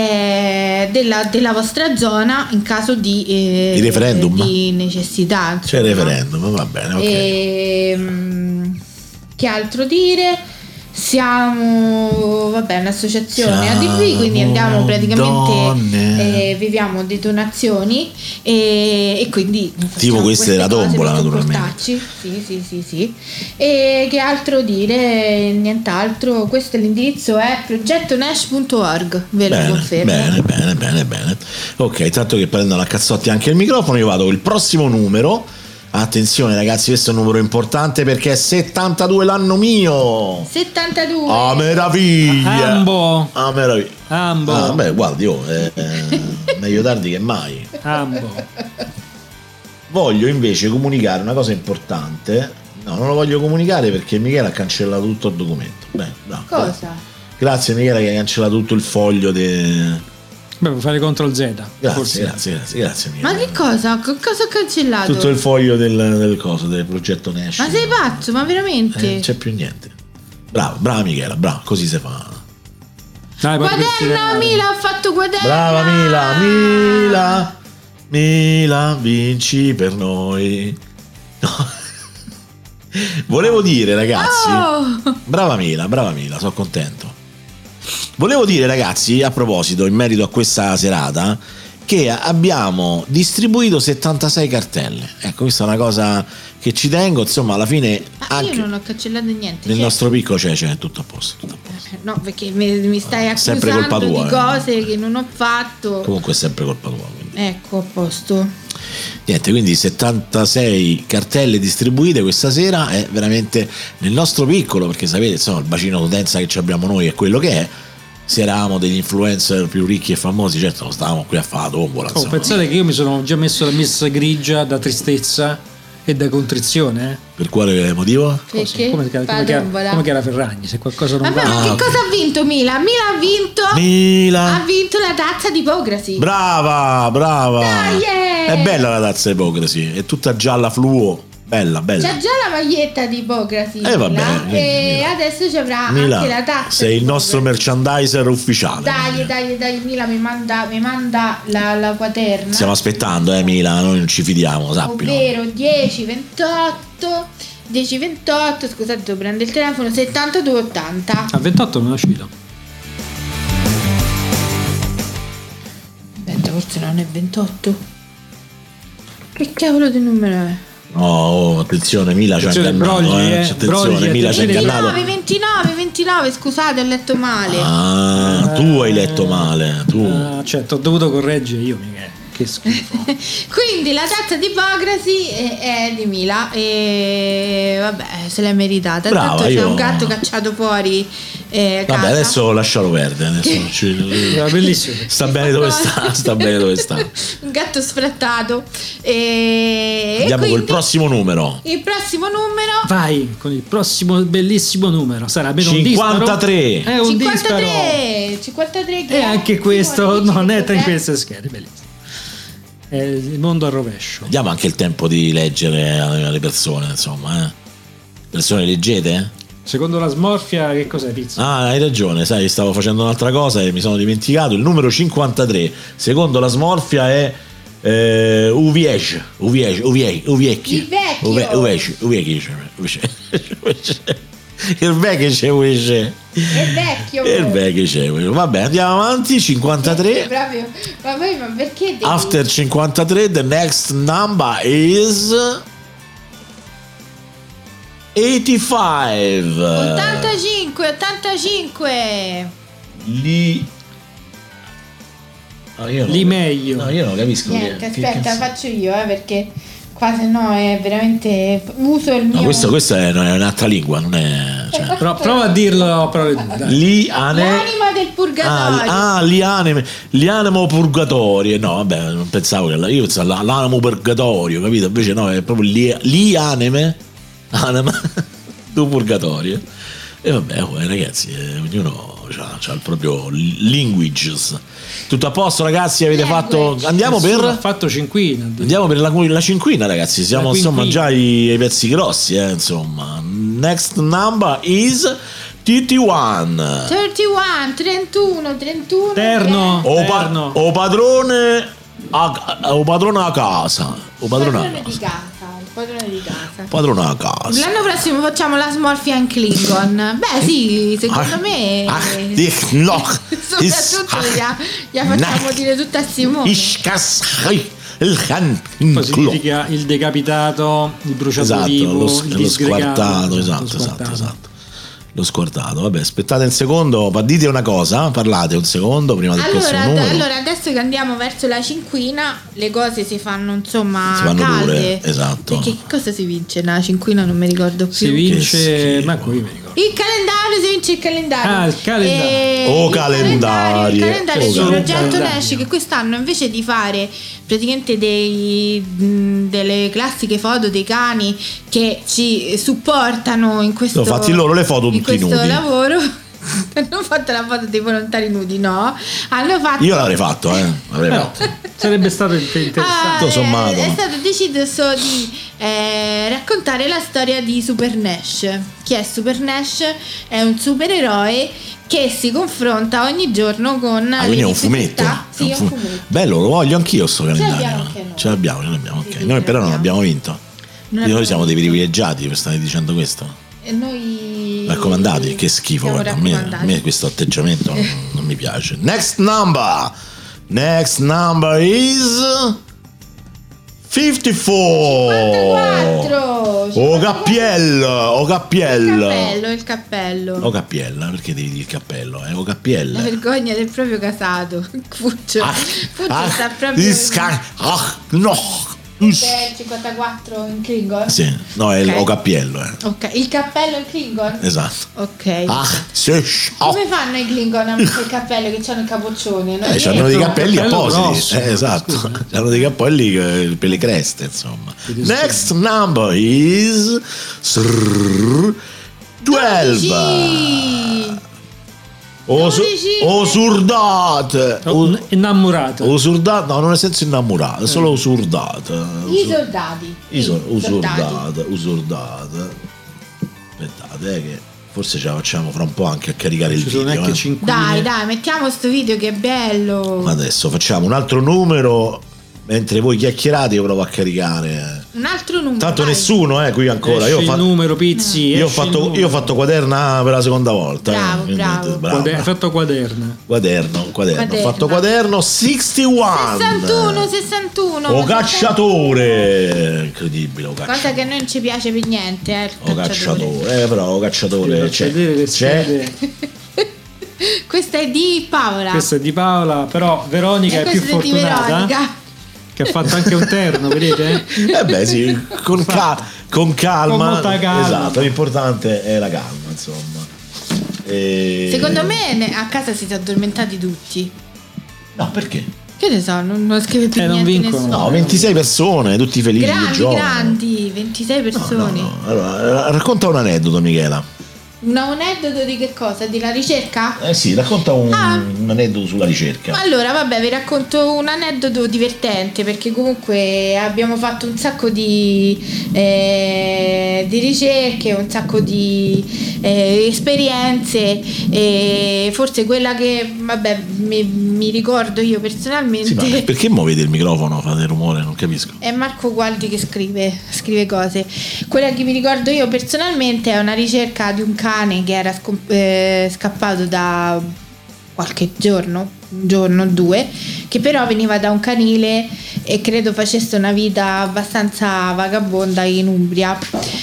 della vostra zona in caso di referendum, di necessità, insomma. C'è il referendum, va bene, ok. Che altro dire? Siamo un'associazione ADV, quindi andiamo praticamente, viviamo di donazioni e quindi tipo questa della tombola, naturalmente. Sì. E che altro dire? Nient'altro. Questo è l'indirizzo, è progettonesh.org, ve lo confermo. Bene. Ok, tanto che prendono a cazzotti anche il microfono, io vado con il prossimo numero. Attenzione ragazzi, questo è un numero importante perché è 72 l'anno mio. 72. Ah, meraviglia. Ambo. Beh, guardi, meglio tardi che mai. Ambo. Voglio invece comunicare una cosa importante. No, non lo voglio comunicare perché Michele ha cancellato tutto il documento. Beh, bravo. Cosa? Grazie Michele che hai cancellato tutto il foglio Beh, fare CTRL Z. Grazie Michele. Ma che cosa? Cosa ho cancellato? Tutto il foglio del progetto Nash. Ma sei pazzo, ma veramente? Non c'è più niente. Brava Michela, brava, così si fa. Dai, Quaderna, Mila, ha fatto quaderna. Brava Mila, vinci per noi. No. Volevo dire ragazzi, brava Mila, sono contento. Volevo dire ragazzi, a proposito, in merito a questa serata, che abbiamo distribuito 76 cartelle. Ecco, questa è una cosa che ci tengo, insomma, alla fine anche io non ho cancellato niente. Nel nostro piccolo c'è tutto a posto. No, perché mi stai accusando colpa tua, di cose che non ho fatto. Comunque è sempre colpa tua, quindi. Ecco, a posto. Niente, quindi 76 cartelle distribuite questa sera, è veramente nel nostro piccolo, perché sapete, insomma, il bacino d'utenza che abbiamo noi è quello che è. Se eravamo degli influencer più ricchi e famosi, certo non stavamo qui a fare la tombola. Pensate che io mi sono già messo la miss grigia da tristezza e da contrizione. Per quale motivo? Perché? Come che era Ferragni, se qualcosa non va. Ma che cosa ha vinto Mila? Ha vinto la tazza di Ipocrasi. Brava. Dai, è bella la tazza di Ipocrasi, è tutta gialla fluo. Bella. C'ha già la maglietta di Ipocrasi. Vabbè, e adesso ci avrà anche la tazza. Sei il nostro merchandiser ufficiale. Dai, Mila mi manda la quaterna. Stiamo aspettando, Mila, noi non ci fidiamo, sappilo. Ovvero 1028, scusate, devo prendere il telefono, 7280. A 28 non è uscito. Aspetta, forse non è 28. Che cavolo di numero è? Oh, attenzione, Mila ci ha ingannato. Attenzione, Mila ci ha ingannato. 29, scusate, ho letto male. Tu hai letto male. Tu. Certo, ho dovuto correggere io, Michele. Che schifo. Quindi la tazza di Ipocrasi è di Mila e vabbè, se l'è meritata. Brava, Tanto c'è un gatto cacciato fuori casa. Vabbè, adesso lascialo perdere. Bellissimo. Sta bene dove sta. Un gatto sfrattato. Andiamo col prossimo numero. Il prossimo numero. Vai con il prossimo bellissimo numero. Sarà bene 53. È un 53 e anche questo non è tra queste schede, bellissimo. È il mondo al rovescio. Diamo anche il tempo di leggere alle persone, insomma. Persone leggete? Secondo la smorfia, che cos'è pizza? Hai ragione, sai, stavo facendo un'altra cosa e mi sono dimenticato. Il numero 53, secondo la smorfia, è Uviec. Il vecchio vabbè, andiamo avanti. 53 proprio. Ma perché devi... After 53 the next number is 85. 85 Lì meglio. No, io non capisco. Niente, aspetta, faccio io perché Qua se no è veramente uso il mio. No, questa è un'altra lingua, non è. Cioè. Prova a dirlo a parole tue, dai. L'anima del purgatorio. Lianimo purgatorio. No, vabbè, non pensavo che io pensavo l'animo purgatorio, capito? Invece no, è proprio anima do purgatorio. E vabbè, ragazzi, ognuno ha il proprio languages. Tutto a posto, ragazzi, avete fatto. Andiamo Nessuno ha per. fatto cinquina. Andiamo per la cinquina, ragazzi. Siamo insomma quinquina. già ai pezzi grossi, insomma. Next number is 31. 31. Terno. O padrone a casa. O padrone a Il casa. padrone di casa. Padrone a casa. L'anno prossimo facciamo la smorfia in Klingon. Beh, sì, secondo me. Soprattutto gliela facciamo dire tutta a Simone. Poi significa il decapitato, il bruciato Esatto, vivo, il lo disgregato. squartato, esatto. Lo squartato. Vabbè, aspettate un secondo, dite una cosa, parlate un secondo prima del prossimo numero. Allora, adesso che andiamo verso la cinquina, le cose si fanno insomma Si fanno calde. dure, esatto. Perché che cosa si vince nella cinquina? Non mi ricordo più. Si vince, ma qui mi ricordo. Il calendario, si vince il calendario. Ah, il calendario. Oh, Il calendario. calendario di Oh, Progetto calendario. Nash, che quest'anno invece di fare praticamente delle classiche foto dei cani che ci supportano in questo, No, fatti loro le foto in tutti questo nudi. lavoro. Hanno fatto la foto dei volontari nudi, no? Hanno fatto. Io l'avrei fatto, l'avrei fatto. Sarebbe stato interessante. tutto sommato. È stato deciso di raccontare la storia di Super Nash. Chi è Super Nash? È un supereroe che si confronta ogni giorno con Quindi le è un fumetto. difficoltà. Sì, è un fumetto. Bello, lo voglio anch'io sto calendario. l'abbiamo anche noi. Ce l'abbiamo, ok. Sì, Noi però non l'abbiamo. abbiamo vinto. Noi siamo dei privilegiati per stare dicendo questo. E noi Raccomandati, che schifo, siamo guarda, a raccomandati. me questo atteggiamento non mi piace. Next number is 54. 54. O cappiello. Il cappello. O cappiella, perché devi dire il cappello? O La cappiella. vergogna del proprio casato. Fuccio sta proprio. No. È il 54 in Klingon? Sì, no, è Ok. o cappiello. Ok, il cappello in Klingon? Esatto. Ok. Sì. Come fanno i Klingon a mettere il cappello che hanno il capoccione? No? C'hanno dei cappelli cappello appositi. grosso. Esatto. Scusa. C'hanno dei cappelli per le creste, insomma. Next number is 12. 12. O surdate. Innamorato. O surdate, no, non nel senso innamorato, solo usurdate. I soldati. Usurdate. Aspettate, che forse ce la facciamo fra un po' anche a caricare il Ci sono video. anche 5. Dai, mettiamo sto video che è bello. Ma adesso facciamo un altro numero. Mentre voi chiacchierate, io provo a caricare. Un altro numero. Tanto vai. nessuno, qui ancora. Io il numero Pizzi. Io ho fatto quaderna per la seconda volta. Bravo, quindi, bravo. Hai fatto quaderna. Quaderno. Ho Quaderna. fatto quaderno 61. 61. O cacciatore. Incredibile, o cacciatore. Cosa che a noi non ci piace per niente, il O cacciatore. Però o cacciatore. Faccio vedere le schede. Questa è di Paola. Questa è di Paola, però Veronica e è più questa è di fortunata. Veronica. Che ha fatto anche un terno, vedete? Beh sì, con calma. Con molta calma. Esatto, l'importante è la calma, insomma. Secondo me a casa si sono addormentati tutti. No, perché? Che ne so, non scrive più non niente vincono. nessuno. No, 26 persone, tutti felici che giocano. Grandi, 26 persone. No. Allora, racconta un aneddoto, Michela. Un aneddoto di che cosa? Di la ricerca? Sì, racconta un Ah. aneddoto sulla ricerca. Allora, vabbè, vi racconto un aneddoto divertente perché comunque abbiamo fatto un sacco di ricerche, un sacco di esperienze e forse quella che, vabbè, mi ricordo io personalmente. Sì, ma perché muovete il microfono? Fate rumore, non capisco. È Marco Gualdi che scrive cose. Quella che mi ricordo io personalmente è una ricerca di un cane che era scappato da qualche giorno, un giorno o due, che però veniva da un canile e credo facesse una vita abbastanza vagabonda in Umbria.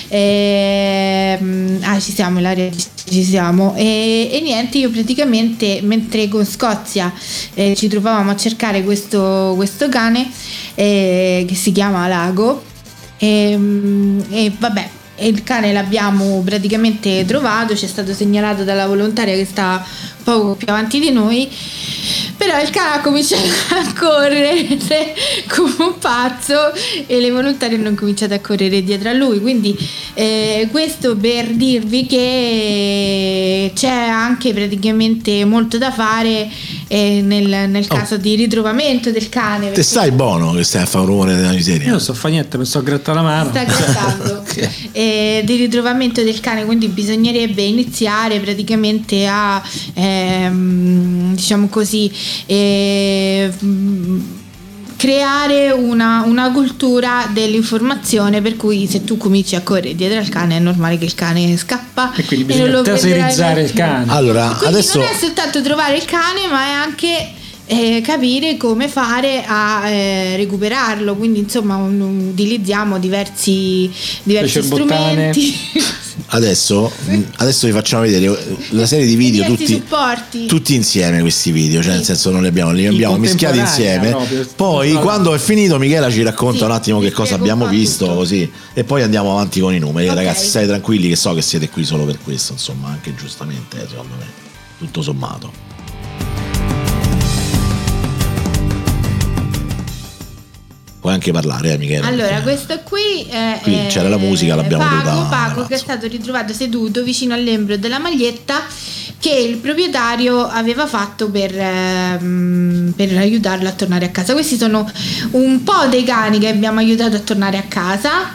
Ci siamo, Ilaria, ci siamo. E niente, io praticamente mentre con Scozia ci trovavamo a cercare questo cane che si chiama Lago. e vabbè, e il cane l'abbiamo praticamente trovato, ci è stato segnalato dalla volontaria che sta poco più avanti di noi, però il cane ha cominciato a correre come un pazzo e le volontarie hanno cominciato a correre dietro a lui, quindi questo per dirvi che c'è anche praticamente molto da fare nel caso di ritrovamento del cane. Te stai buono che stai a favore della miseria? Io non so fa niente, mi sto a grattare la mano. Sta grattando. Di ritrovamento del cane, quindi bisognerebbe iniziare praticamente a diciamo così creare una cultura dell'informazione, per cui se tu cominci a correre dietro al cane è normale che il cane scappa e quindi bisogna taserizzare il cane. Allora, adesso non è soltanto trovare il cane, ma è anche capire come fare a recuperarlo, quindi insomma utilizziamo diversi strumenti. Adesso vi facciamo vedere la serie di video tutti insieme, questi video, cioè nel senso non li abbiamo mischiati insieme, proprio. Poi quando è finito Michela ci racconta un attimo che cosa abbiamo visto, così, e poi andiamo avanti con i numeri. Okay. Ragazzi, state tranquilli che so che siete qui solo per questo, insomma, anche giustamente secondo me, tutto sommato. Puoi anche parlare, Michele. Allora, questo qui c'era la musica, l'abbiamo Paco che è stato ritrovato seduto vicino all'embro della maglietta che il proprietario aveva fatto per aiutarlo a tornare a casa. Questi sono un po' dei cani che abbiamo aiutato a tornare a casa.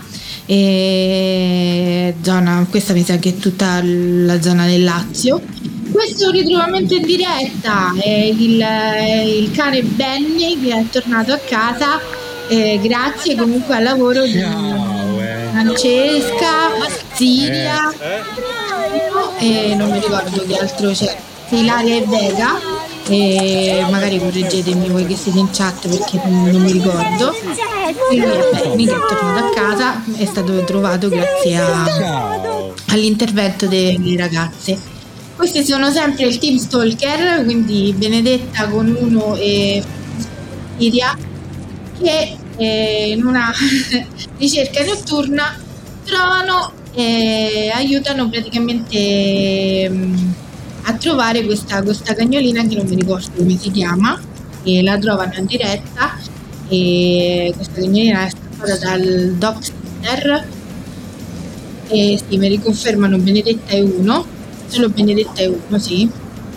Questa mi sa che è tutta la zona del Lazio. Questo è un ritrovamento in diretta, è il cane Benny che è tornato a casa. Grazie comunque al lavoro di Francesca, Siria e non mi ricordo che altro c'è, Ilaria e Vega, e magari correggetemi voi che siete in chat perché non mi ricordo. Quindi Benny che è tornato a casa, è stato trovato grazie all'intervento delle ragazze. Questi sono sempre il team Stalker, quindi Benedetta con uno e Siria, che in una ricerca notturna trovano e aiutano praticamente a trovare questa cagnolina che non mi ricordo come si chiama, e la trovano in diretta, e questa cagnolina è scappata dal dog sitter, e sì, mi riconfermano Benedetta è uno, solo Benedetta è uno, sì,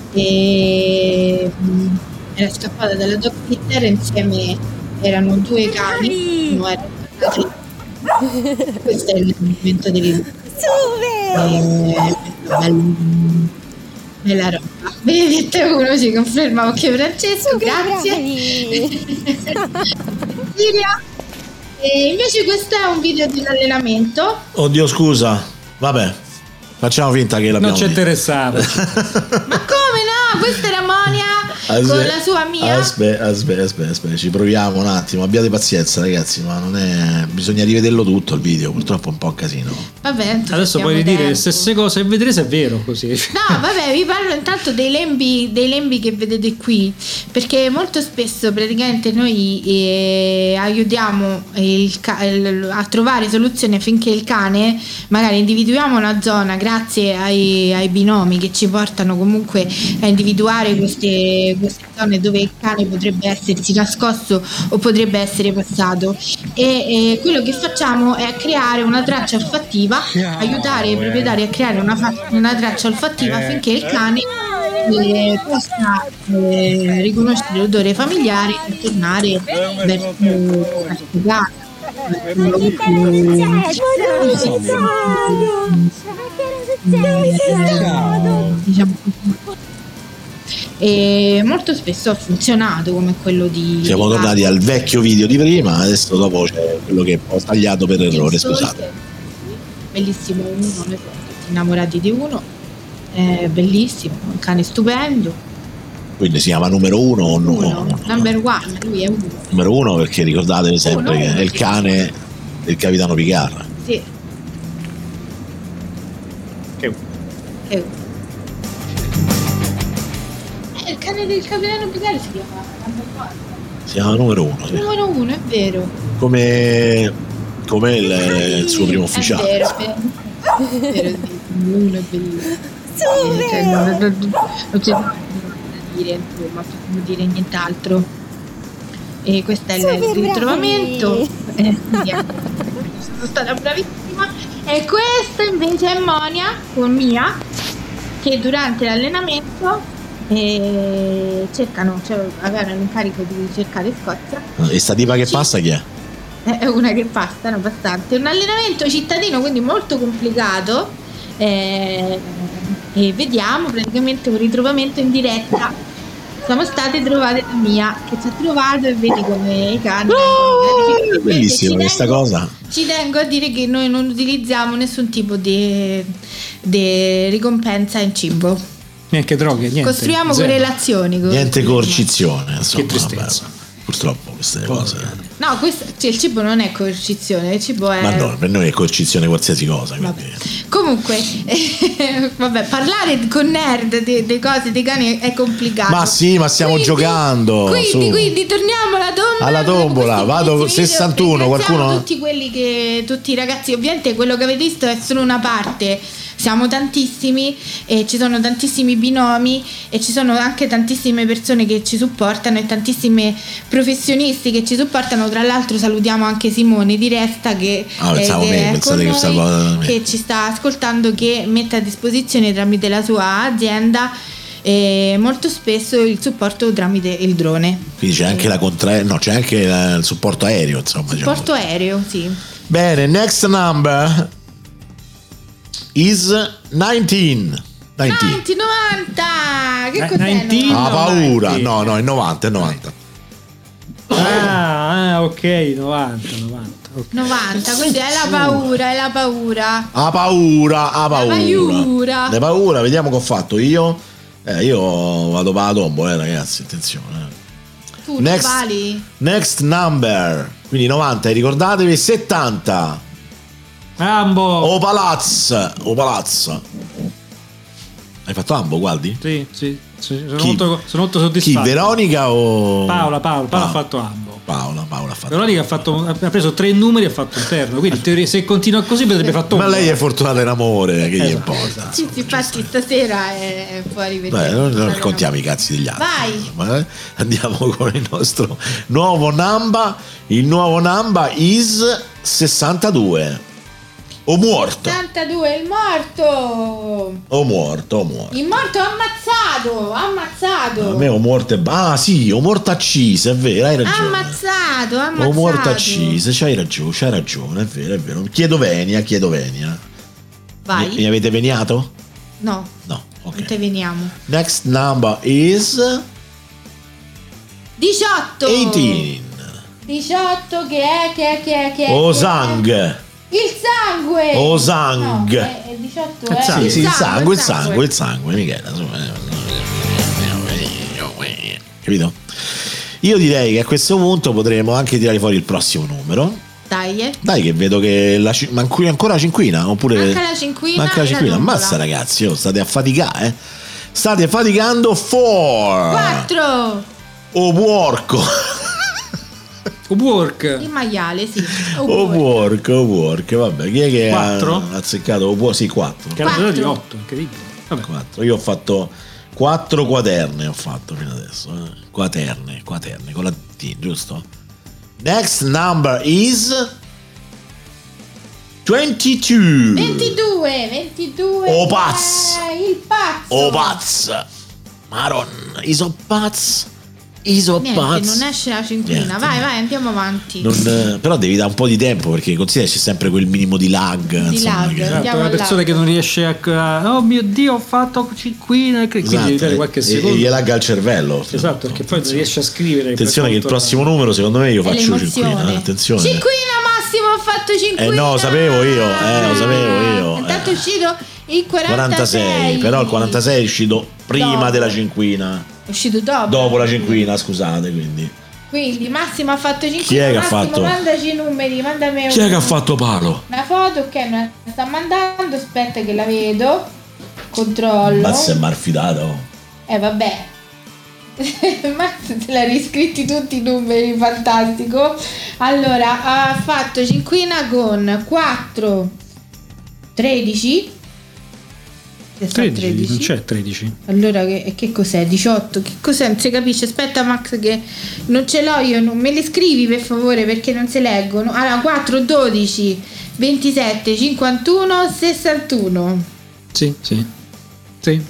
e era scappata dalla dog sitter insieme. Erano due cani, uno era questo è il movimento del bella roba. Benedetta uno ci conferma, ok Francesco, grazie. Siria. E invece questo è un video di allenamento. Oddio, scusa, vabbè, facciamo finta che l'abbiamo. Non ci interessava. Ma come no? Questa era Monia con la sua mia. Aspetta, ci proviamo un attimo, abbiate pazienza ragazzi, ma non è, bisogna rivederlo tutto il video, purtroppo è un po' un casino. Vabbè, adesso puoi dire le stesse cose e vedrete se è vero così. No, vabbè, vi parlo intanto dei lembi che vedete qui, perché molto spesso praticamente noi aiutiamo a trovare soluzioni affinché il cane, magari individuiamo una zona grazie ai binomi che ci portano comunque a individuare queste zone dove il cane potrebbe essersi nascosto o potrebbe essere passato, e quello che facciamo è creare una traccia olfattiva, aiutare i proprietari a creare una traccia olfattiva affinché il cane possa riconoscere l'odore familiare e tornare verso casa. Diciamo e molto spesso ha funzionato come quello di. Siamo tornati al vecchio video di prima, adesso dopo c'è quello che ho tagliato per errore, scusate. Bellissimo, uno, noi siamo tutti innamorati di uno, bellissimo, un cane stupendo. Quindi si chiama numero uno o no? Number one, lui è uno. Numero uno perché ricordatevi sempre che è il cane del capitano Picard. Sì. Il cane del capitano Picard si chiama number one. Si chiama numero uno, sì. Numero uno, è vero. Come come il suo primo ufficiale. È vero, sì. Uno è bellissimo. Cioè, non c'è da dire, insomma, possiamo dire nient'altro. E questo è il ritrovamento. Sono stata bravissima. E questa invece è Monia con Mia, che durante l'allenamento avevano l'incarico di cercare Scozia. E sta tipa che passa chi è? È una che passano abbastanza. È un allenamento cittadino, quindi molto complicato. E vediamo praticamente un ritrovamento in diretta. Siamo state trovate da Mia, che ci ha trovato, e vedi come i cani. È bellissima questa cosa. Ci tengo a dire che noi non utilizziamo nessun tipo di ricompensa in cibo. Neanche droghe, niente. Costruiamo zero. correlazioni. Niente coercizione, insomma. Che tristezza. Vabbè, purtroppo queste cose. No, il cibo non è coercizione, il cibo è. Ma no, per noi è coercizione qualsiasi cosa. Vabbè. Comunque, vabbè, parlare con nerd delle cose dei cani è complicato. Ma sì, ma stiamo giocando. Quindi torniamo alla tombola. Vado 61, qualcuno? Tutti i ragazzi, ovviamente quello che avete visto è solo una parte. Siamo tantissimi e ci sono tantissimi binomi e ci sono anche tantissime persone che ci supportano e tantissime professionisti che ci supportano. Tra l'altro salutiamo anche Simone di Resta che ci sta ascoltando, che mette a disposizione tramite la sua azienda molto spesso il supporto tramite il drone. Quindi c'è anche c'è anche il supporto aereo, insomma. Supporto aereo, sì. Bene, next number is 19. 90. Che cos'è? 19? Ah, paura. 90. No, è 90. Ok, 90. Okay. 90, quindi è la paura. Ha paura. Vediamo che ho fatto io. Io vado per la tombola, ragazzi, attenzione. Tu vali. Next number. Quindi 90, ricordatevi 70. Ambo. O palazzo. Hai fatto ambo, guardi? Sì. Sono molto soddisfatto. Chi, Veronica o Paola ha fatto ambo. Paola ha fatto. Veronica ha preso 3 numeri e ha fatto interno. Quindi in teoria, se continua così potrebbe fare Ma lei è fortunata in amore, che gli importa? Sì, infatti stasera è fuori perché. Beh, non raccontiamo i cazzi degli altri. Vai. Andiamo con il nostro nuovo Namba. Il nuovo Namba is 62. O morto. 62, il morto. O morto. Il morto ammazzato. A me o morto è. Ah, sì, o morto accisa, è vero, hai ragione. Ammazzato. O morto accisa, c'hai ragione, è vero. Chiedo venia. Vai. Mi avete veniato? No, ok. non te veniamo. Next number is 18. 18. 18 che è? O sang. Il sangue! O sang. No, è 18 Sì, il sangue, Michela. Capito? Io direi che a questo punto potremo anche tirare fuori il prossimo numero. Dai, che vedo che ancora la cinquina, oppure manca la cinquina. Ammazza, ragazzi, state a faticare, State faticando. 4. O porco. Work. Il maiale, sì. Work. Vabbè, chi è che 4? ha azzeccato? Sì, 4. Che era di 8, incredibile. Vabbè. 4. Io ho fatto 4 quaterne, ho fatto fino adesso. Quaterne con la T, giusto? Next number is 22. 22. O pazzo. Il pazzo. O pazzo. Madonna, iso pazzo. Niente, non esce la cinquina. Niente. Vai, andiamo avanti. Però devi dare un po' di tempo, perché considera c'è sempre quel minimo di lag. Esatto, una persona che non riesce a oh mio Dio, ho fatto cinquina, quindi devi dare qualche secondo. E gli lagga il cervello. Esatto, perché poi non riesce a scrivere. Attenzione che il prossimo numero, secondo me, io faccio cinquina. Attenzione. Cinquina, Massimo, ho fatto cinquina. No, lo sapevo io. Intanto è uscito il 46. Però il 46 è uscito prima della cinquina. È uscito dopo la cinquina, scusate, quindi Massimo ha fatto 5. Chi è che Massimo, ha fatto? mandaci i numeri, mandami Chi è che ha fatto Paolo? una foto, ok, me la sta mandando, aspetta che la vedo. Controllo. Mazza è marfidato. Vabbè. Max te l'ha riscritti tutti i numeri, fantastico. Allora, ha fatto cinquina con 4 13. 13, non c'è 13. Allora che cos'è? 18? Che cos'è? Non si capisce. Aspetta Max che non ce l'ho io, non me le scrivi per favore perché non si leggono. Allora 4, 12, 27, 51, 61. Sì. Sì. Sì.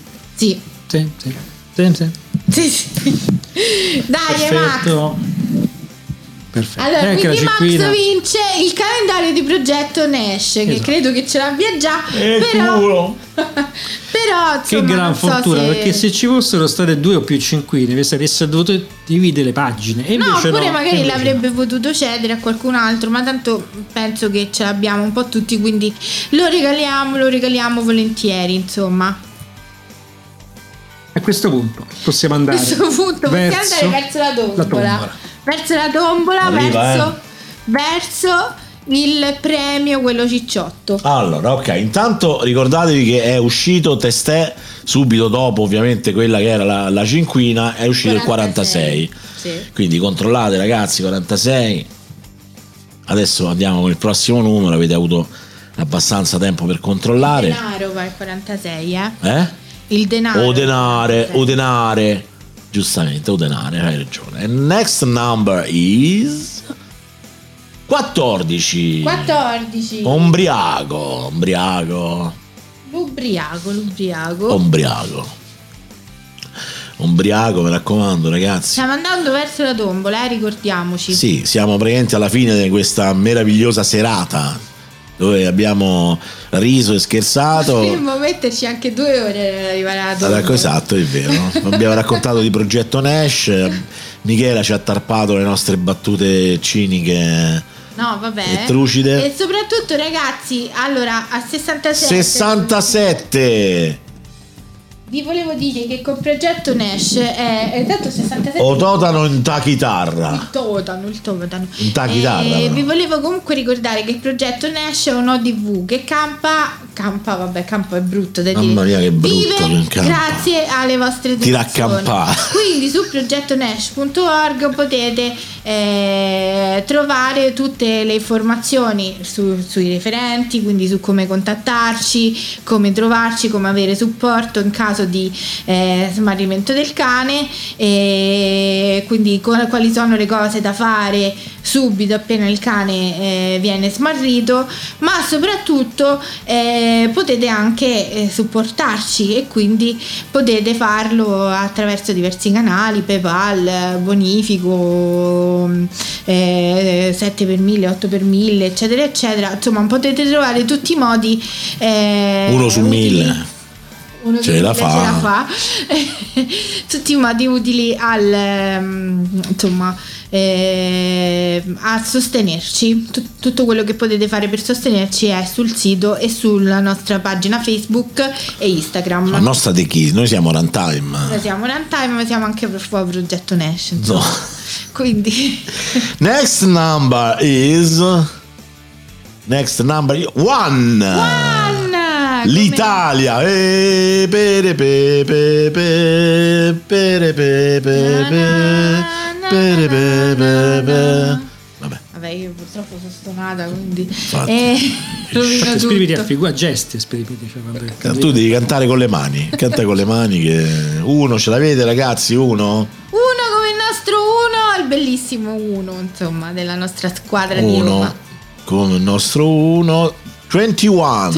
Dai Perfetto. Max. Perfetto. Allora, Anche quindi la Max cinquina. vince il calendario di Progetto Nash, che Esatto. credo che ce l'abbia già, culo. però Che insomma, gran non so fortuna, se... perché se ci fossero state 2 o più cinquine vi sareste dovuto dividere le pagine. E No, invece oppure magari invece l'avrebbe potuto cedere a qualcun altro, ma tanto penso che ce l'abbiamo un po' tutti, quindi lo regaliamo volentieri, insomma. A questo punto possiamo andare A questo punto possiamo andare verso la tombola. Verso la tombola, Arriva, verso il premio, quello cicciotto. Allora, ok, intanto ricordatevi che è uscito testè subito dopo, ovviamente, quella che era la cinquina, è uscito il 46. Sì. Quindi controllate ragazzi, 46. Adesso andiamo con il prossimo numero, avete avuto abbastanza tempo per controllare. Il denaro va al 46, Eh? Il denaro. O denare. Giustamente, o denare, hai ragione. And next number is 14. 14. Ombriaco. Ombriaco, mi raccomando ragazzi. Stiamo andando verso la tombola, ricordiamoci. Sì, siamo praticamente alla fine di questa meravigliosa serata dove abbiamo riso e scherzato. Potremmo metterci anche 2 ore per arrivare alla tombola. Esatto, è vero. Abbiamo raccontato di Progetto Nash. Michela ci ha tarpato le nostre battute ciniche. No, vabbè. E trucide. E soprattutto ragazzi, allora a 67. vi volevo dire che con Progetto Nash è tanto 67. O totano in ta chitarra. Il totano. In ta chitarra. però. Vi volevo comunque ricordare che il Progetto Nash è un ODV che campa è brutto da dire. Mamma mia, che brutto Vive che campa. grazie alle vostre Ti donazioni. raccampare. Quindi su progettonash.org potete trovare tutte le informazioni sui referenti, quindi su come contattarci, come trovarci, come avere supporto in caso di smarrimento del cane, e quindi quali sono le cose da fare subito appena il cane viene smarrito, ma soprattutto potete anche supportarci, e quindi potete farlo attraverso diversi canali, PayPal, bonifico, 7 per 1000, 8 per 1000, eccetera eccetera. Insomma, potete trovare tutti i modi, 1 su 1000. Uno Ce la fa. Tutti i modi utili al insomma a sostenerci. Tutto quello che potete fare per sostenerci è sul sito e sulla nostra pagina Facebook e Instagram. La nostra di chi? Noi siamo Runtime. Noi siamo Runtime, ma siamo anche Progetto Nash, insomma. No. Quindi Next number is one. L'Italia. Pere pe pe pe pere pe pe pe pere pe pe pe. Vabbè, io purtroppo sono stonata, quindi Infatti. rovino Esprimiti a tutto. figura, gesti, esprimiti. Cioè, Tu devi cantare con le mani. Canta con le mani che uno ce l'avete ragazzi, uno? Uno come il nostro uno, il bellissimo uno, insomma, della nostra squadra di Roma. Uno come il nostro uno. 21.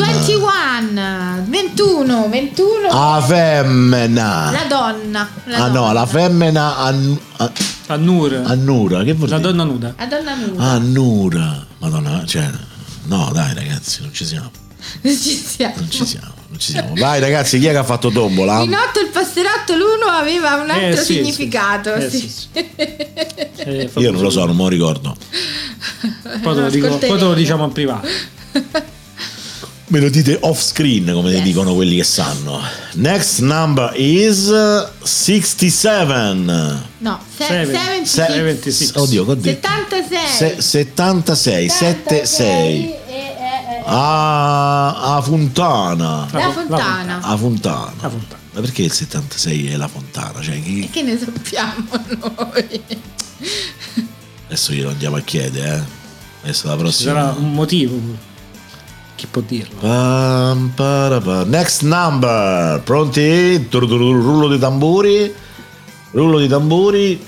21. A femmina. La donna. No, la femmina Annura. annura. Che vuol La dire? donna nuda. La donna nuda. Annura. Madonna, cioè, no, dai ragazzi, non ci siamo. Non ci siamo. Non ci siamo. Vai ragazzi, chi è che ha fatto tombola? In 8 il passerotto, l'uno aveva un altro Sì, significato. sì. Sì. Io non lo so, non me lo ricordo. Poi te lo diciamo in privato. Me lo dite off screen, come Yes. dicono quelli che sanno. Next number is 67. No, 76. 76. Oddio, che ho detto? 76. 76. A Fontana. La Fontana. A Fontana. La fontana. Ma perché il 76 è la fontana? Cioè, Che ne sappiamo noi? Adesso glielo andiamo a chiedere, Adesso la Ci prossima. sarà un motivo. Chi può dirlo? Pam, parapam. Next number. Pronti? Rullo di tamburi. 40.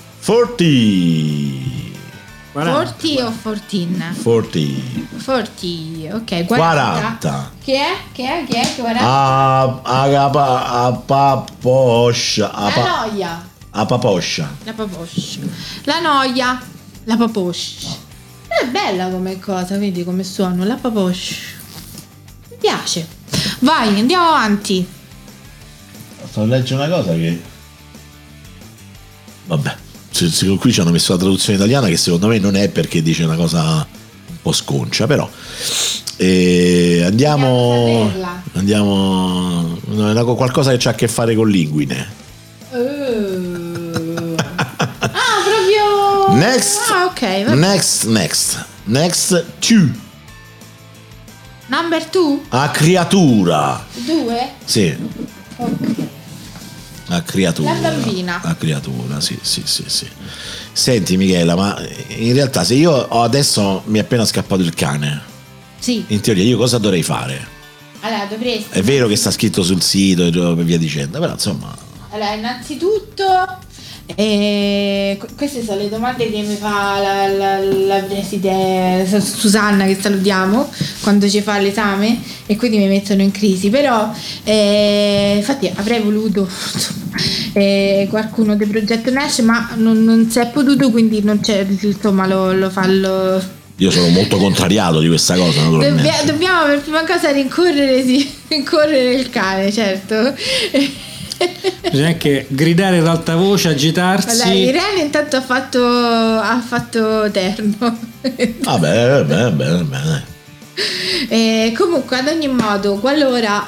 40 o 14? 40, ok, 40. Chi è? 40? Paposcia. La noia. A paposcia. La paposcia. La noia. La paposcia. È bella come cosa, vedi come suono? La paposcia. Mi piace. Vai, andiamo avanti. Sto a leggere una cosa che... Vabbè. Qui ci hanno messo la traduzione italiana che secondo me non è, perché dice una cosa un po' sconcia, però andiamo qualcosa che c'ha a che fare con linguine. Proprio ok, va. Next 2. Number 2? A creatura. 2? Sì. Ok. A creatura. La bambina. A creatura, sì. Senti Michela, ma in realtà se io adesso mi è appena scappato il cane, Sì. in teoria io cosa dovrei fare? Allora, dovresti. È vero che sta scritto sul sito e via dicendo, però insomma... Allora, innanzitutto, queste sono le domande che mi fa la preside Susanna, che salutiamo, quando ci fa l'esame, e quindi mi mettono in crisi. Però infatti avrei voluto qualcuno del progetto Nash, ma non si è potuto, quindi non c'è, insomma, lo fallo. Io sono molto contrariato di questa cosa, naturalmente. Dobbiamo per prima cosa rincorrere il cane, certo. Bisogna anche gridare ad alta voce, agitarsi. Allora, Irene intanto ha fatto terno. Vabbè, bene. Comunque, ad ogni modo, qualora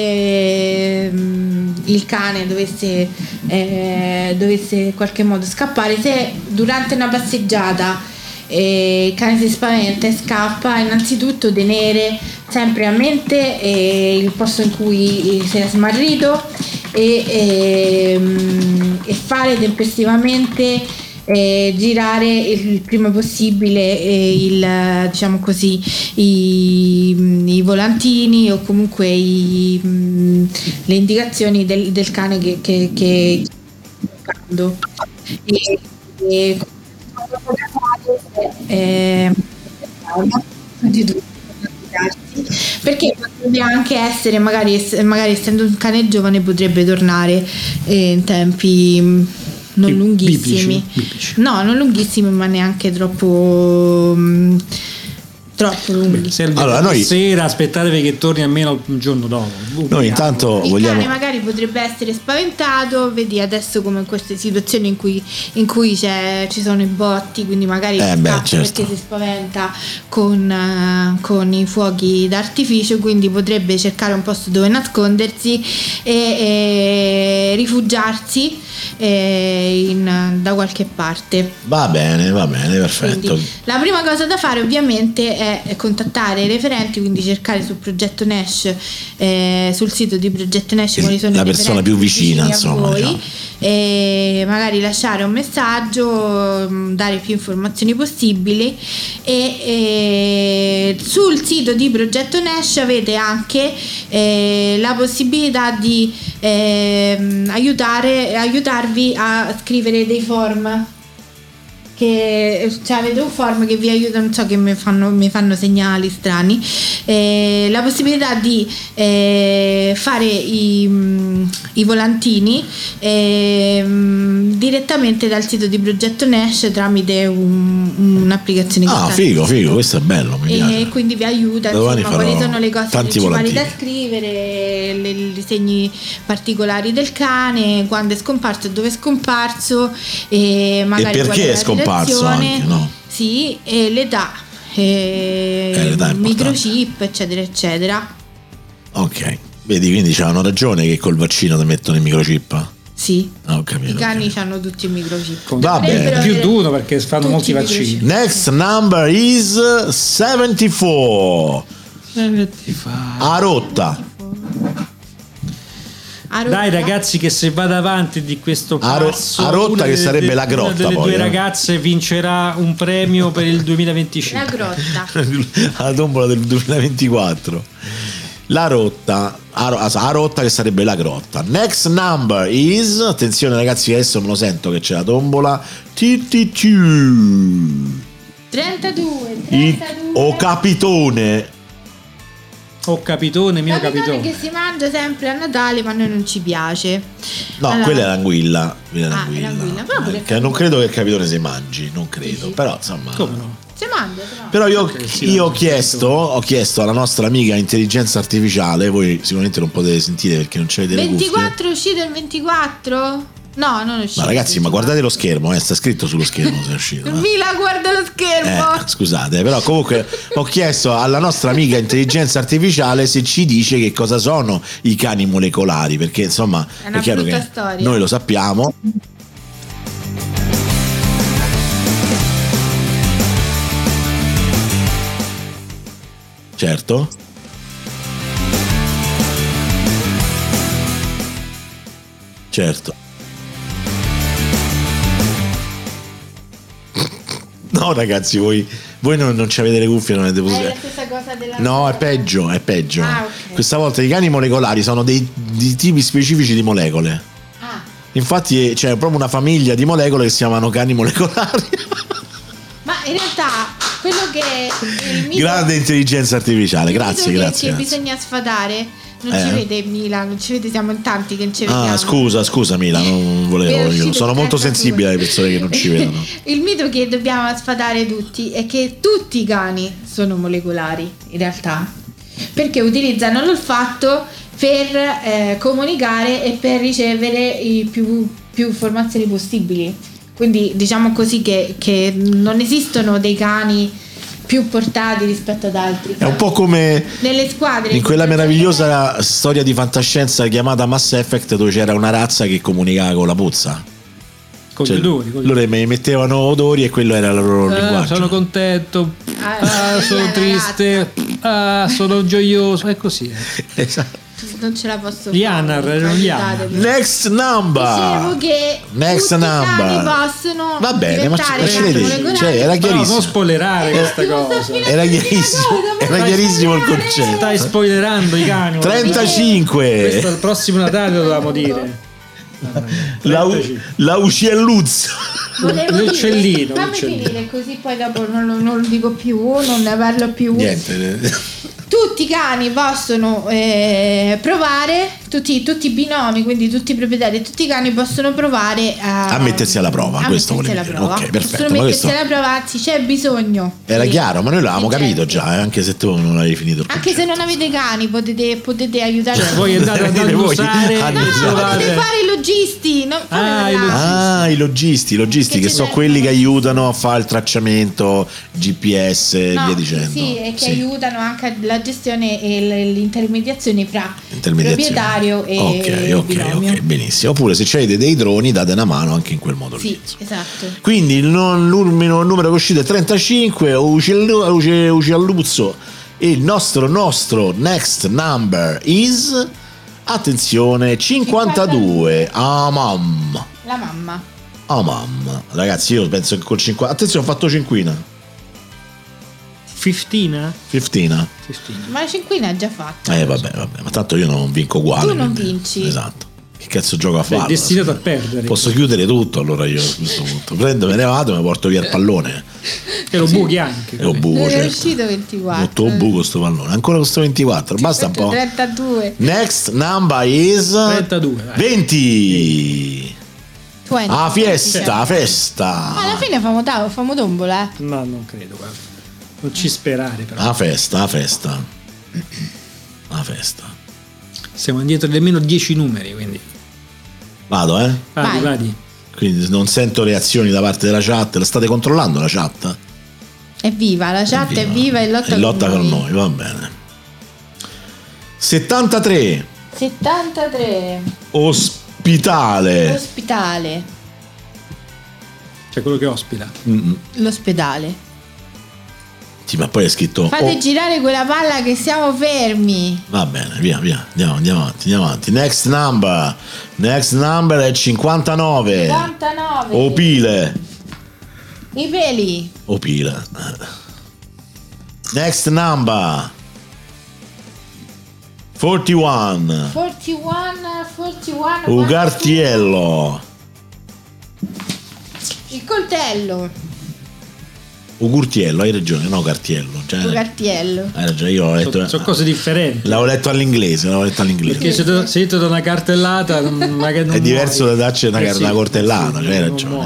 il cane dovesse in qualche modo scappare, se durante una passeggiata il cane si spaventa e scappa, innanzitutto tenere sempre a mente il posto in cui si è smarrito e fare tempestivamente girare il prima possibile diciamo così, i volantini o comunque le indicazioni del cane che perché potrebbe anche essere, magari essendo un cane giovane, potrebbe tornare in tempi non lunghissimi. Biblici. No, non lunghissimi, ma neanche troppo lunghi. Allora, noi sera aspettatevi che torni almeno un giorno dopo. Noi intanto il vogliamo... cane magari potrebbe essere spaventato, vedi adesso come in queste situazioni in cui ci sono i botti, quindi magari scappa certo. perché si spaventa con i fuochi d'artificio, quindi potrebbe cercare un posto dove nascondersi e rifugiarsi da qualche parte. Va bene, perfetto. Quindi, la prima cosa da fare ovviamente è contattare i referenti, quindi cercare sul progetto Nash, sul sito di progetto Nash, quali sono la i persona referenti più vicina, a insomma, voi, diciamo. E magari lasciare un messaggio, dare più informazioni possibili, e sul sito di progetto Nash avete anche la possibilità di aiutarvi a scrivere dei form, avete un form che vi aiuta, non so, che mi fanno segnali strani, la possibilità di fare i volantini direttamente dal sito di progetto Nash tramite un'applicazione che figo, questo è bello, mi piace. E quindi vi aiuta, Domani insomma, quali sono le cose principali da volantini. scrivere, i segni particolari del cane, quando è scomparso e dove è scomparso, e magari perché qual è la scomparso direzione, anche, no? sì, e l'età, l'età è microchip, eccetera eccetera. Ok, vedi, quindi c'hanno ragione che col vaccino ti mettono il microchip. Sì, Ho capito. i cani hanno tutti il microchip. Va bene. Più di uno, perché fanno Tutti molti i vaccini. Next number is 74. A rotta. Dai ragazzi, che se vada avanti di questo passo, a rotta, che sarebbe la grotta, una delle poi, due ragazze vincerà un premio per il 2025. La grotta. La tombola del 2024. La rotta, a rotta, che sarebbe la grotta. Next number is, attenzione ragazzi, adesso me lo sento che c'è la tombola. 32. O capitone. Oh capitone, mio capitone. Che si mangia sempre a Natale, ma a noi non ci piace. No, Allora, quella è l'anguilla. l'anguilla. Però pure Non credo che il capitone si mangi, non credo. Sì. Però insomma. Come no? si mangia. Però io ho chiesto alla nostra amica intelligenza artificiale, voi sicuramente non potete sentire perché non c'avete le cuffie. 24 è uscito il 24? No, non è uscito. Ma ragazzi, ma guardate lo schermo, sta scritto sullo schermo se è uscito. Mila, guarda lo schermo. Scusate, però comunque ho chiesto alla nostra amica intelligenza artificiale se ci dice che cosa sono i cani molecolari, perché insomma È chiaro brutta che storia. noi lo sappiamo. Certo. Certo. No ragazzi, voi non ci avete le cuffie, non avete È la possibilità. stessa cosa della. No, è peggio. Ah, ok. Questa volta i cani molecolari sono di tipi specifici di molecole. Ah, Infatti c'è proprio una famiglia di molecole che si chiamano cani molecolari. ma in realtà quello che è il mito, Grande intelligenza artificiale, il grazie, mito grazie. che grazie. bisogna sfadare. Non ci vede Mila, non ci vede, siamo in tanti che non ci vediamo. Ah, scusa Mila, non volevo. Io sono molto sensibile alle persone che non ci vedono. Il mito che dobbiamo sfadare tutti è che tutti i cani sono molecolari, in realtà, perché utilizzano l'olfatto per comunicare e per ricevere i più informazioni possibili. Quindi diciamo così che non esistono dei cani più portati rispetto ad altri. È un po' come nelle squadre in quella meravigliosa storia di fantascienza chiamata Mass Effect, dove c'era una razza che comunicava con la puzza. Con gli odori. Loro mettevano odori e quello era il loro linguaggio. Sono contento, sono la triste, sono gioioso, è così. Esatto. Non ce la posso Gli Anar, erano gli Anar. Next number. Dicevo che Next tutti i number. cani possono Va bene, ma diventare ce cani le dici, molecolari. cioè, era No, chiarissimo. non spoilerare questa cosa. Era chiarissimo il concetto. Stai spoilerando i cani. 35. Questo al prossimo Natale lo dovevamo dire. La uccelluzza. Volevo dire, L'uccellino, fammi l'uccellino. finire così poi dopo non lo dico più, non ne parlo più. Niente. Tutti i cani possono provare, tutti i binomi, quindi tutti i proprietari, tutti i cani possono provare A mettersi alla prova, questo mettersi volevi alla dire. prova. Ok, perfetto. Possono Ma mettersi questo alla prova, anzi c'è bisogno. era di- chiaro, ma noi l'avevamo di capito gente. già, anche se tu non avevi finito il Anche se concetto. non avete cani potete aiutare. Cioè, voi andate ad Vedete voi, annusare, Potete fare i logisti, non fate i parlare. I logisti che ci sono servono. quelli che aiutano a fare il tracciamento GPS e No, via dicendo. sì, e che aiutano anche la gestione e l'intermediazione fra proprietario e ok, binomio. ok, benissimo. Oppure se avete dei droni date una mano anche in quel modo Sì, lì. esatto. Quindi il numero che è uscito è 35, uccelluzzo. E il nostro next number is, attenzione, 52. Amam. La mamma. Ragazzi, io penso che col 50, attenzione, ho fatto cinquina. 15? 15. Ma la cinquina è già fatta. Vabbè, ma tanto io non vinco uguale. Tu non quindi- vinci. Esatto. Che cazzo gioco a Sei fare? destinato a perdere. Posso chiudere tutto allora io a questo punto. Prendo, me ne vado e mi porto via il pallone. E lo buchi anche. E lo buco, Non è certo. uscito 24. Molto buco sto pallone. Ancora questo 24. Basta un po'. 32. Next number is 32, dai. 20. 20. Ah, festa. Ma alla fine famo tombola, No, non credo, guarda. Non ci sperare però. Ah, festa. Siamo indietro di almeno 10 numeri, quindi. Vado, Vadi, Vai. vadi. Quindi non sento reazioni da parte della chat. La state controllando la chat? È viva, la chat è viva e lotta con noi, va bene. 73. 73. Ospitale. Ospitale. C'è quello che ospita. L'ospedale. Sì, ma poi è scritto Fate girare quella palla che siamo fermi. Va bene, via, andiamo avanti. Next number è 59. 59. Opile. I peli. Opile. Next number 41. 41. Ugartiello. Il coltello. Ugurtiello, hai ragione, no, Cartiello. Cioè, Ugartiello. hai ragione, io l'ho letto. Sono cose differenti. L'avevo letto all'inglese. Perché se ti do una cartellata È diverso da darci una cortellata, sì, cioè,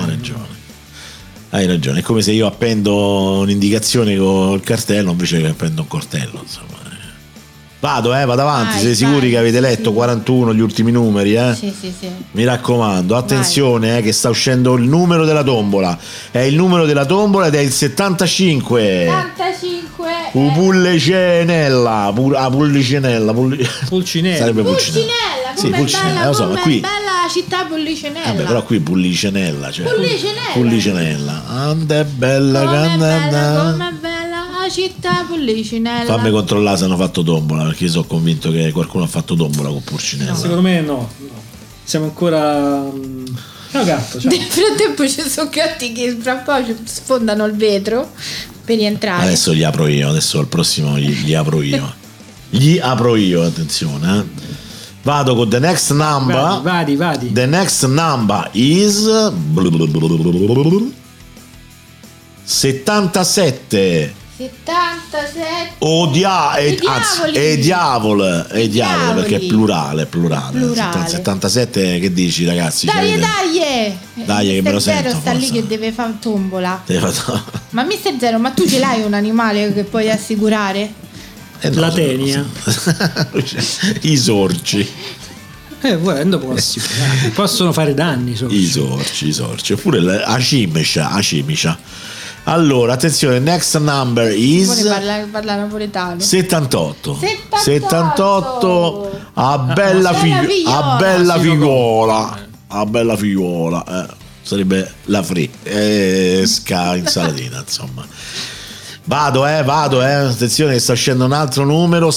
hai ragione. È come se io appendo un'indicazione col cartello invece che appendo un coltello, insomma. Vado avanti, siete sicuri che avete letto 41 gli ultimi numeri, Sì. Mi raccomando, attenzione, che sta uscendo il numero della tombola. È il numero della tombola ed è il 75. 75. Pullicenella. Pullicenella. Pulcinella. Sarebbe Pulcinella. Sì, Com'è Pulcinella, bella, lo so, ma com'è qui bella la città Pullicenella. vabbè, però qui Pullicenella, cioè Pullicenella. Pullicenella. Ande bella Com'è bella cannana. la città Pullicenella. Fammi controllare se hanno fatto tombola, perché io sono convinto che qualcuno ha fatto tombola con Pulcinella. Secondo me no. Siamo ancora. Ciao gatto, ciao. Nel frattempo ci sono gatti che fra un po' sfondano il vetro per rientrare. Adesso gli apro io, adesso al prossimo gli apro io. Gli apro io, attenzione. Vado con the next number. Vadi. The next number is 77. 77. Diavolo, perché è plurale. 77, che dici, ragazzi? Dai. Dai, che me lo Zero sento, sta lì forza. che deve fare tombola. Deve fare- Ma Mister Zero, ma tu ce l'hai un animale che puoi assicurare? no, La tenia. I sorci. Volendo possono fare danni. I sorci. Oppure la cimicia. Allora, attenzione, next number is Parla napoletano. 78. 78. A bella figliola. Sarebbe la fresca insalatina, insomma. Vado, attenzione che sta uscendo un altro numero,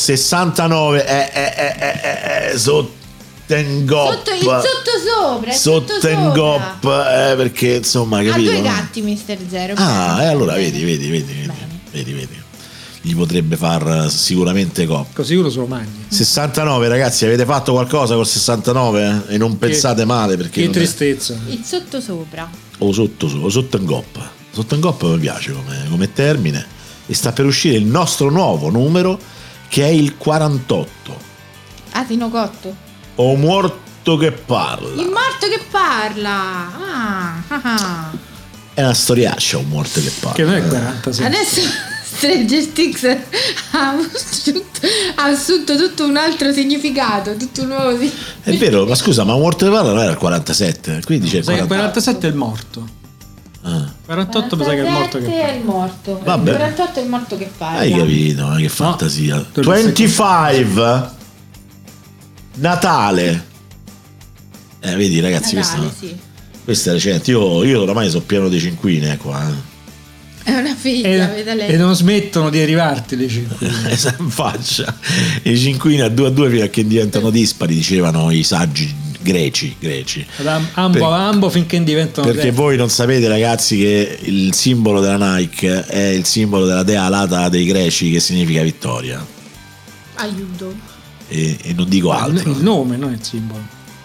69. Sottengop. Il Sottengop, perché insomma, capito? Ha due gatti, Mister Zero. Allora vedi. Gli potrebbe far sicuramente cop. Così uno se lo mangia. 69, ragazzi, avete fatto qualcosa col 69? E non pensate male, perché che tristezza. Il sottosopra. o Sottengop. Sottengop mi piace come termine. E sta per uscire il nostro nuovo numero, che è il 48. Asino cotto. O morto che parla. Il morto che parla. È una storiaccia, un morto che parla. Che non è 46. Adesso Stranger Things ha assunto tutto un altro significato, tutto un nuovo significato. È vero, ma scusa, ma morto che parla non era il 47, qui dice il Sai che 48. 47 è il morto. 48 mi sa che è il morto che è parla. il morto. Vabbè. Il 48 è il morto che parla. Hai capito, che fantasia. tu 25 Natale. Vedi, ragazzi, Natale, sì. questa è recente. Io oramai sono pieno di cinquine qua. È una figlia, veda lei. E non smettono di arrivarti le 5. In faccia. I cinquini a 2 fino a che diventano dispari, dicevano i saggi greci. Ambo finché diventano Perché tre. voi non sapete, ragazzi, che il simbolo della Nike è il simbolo dea dea alata dei greci, che significa vittoria. Aiuto. E non dico altro. Il nome, non il simbolo.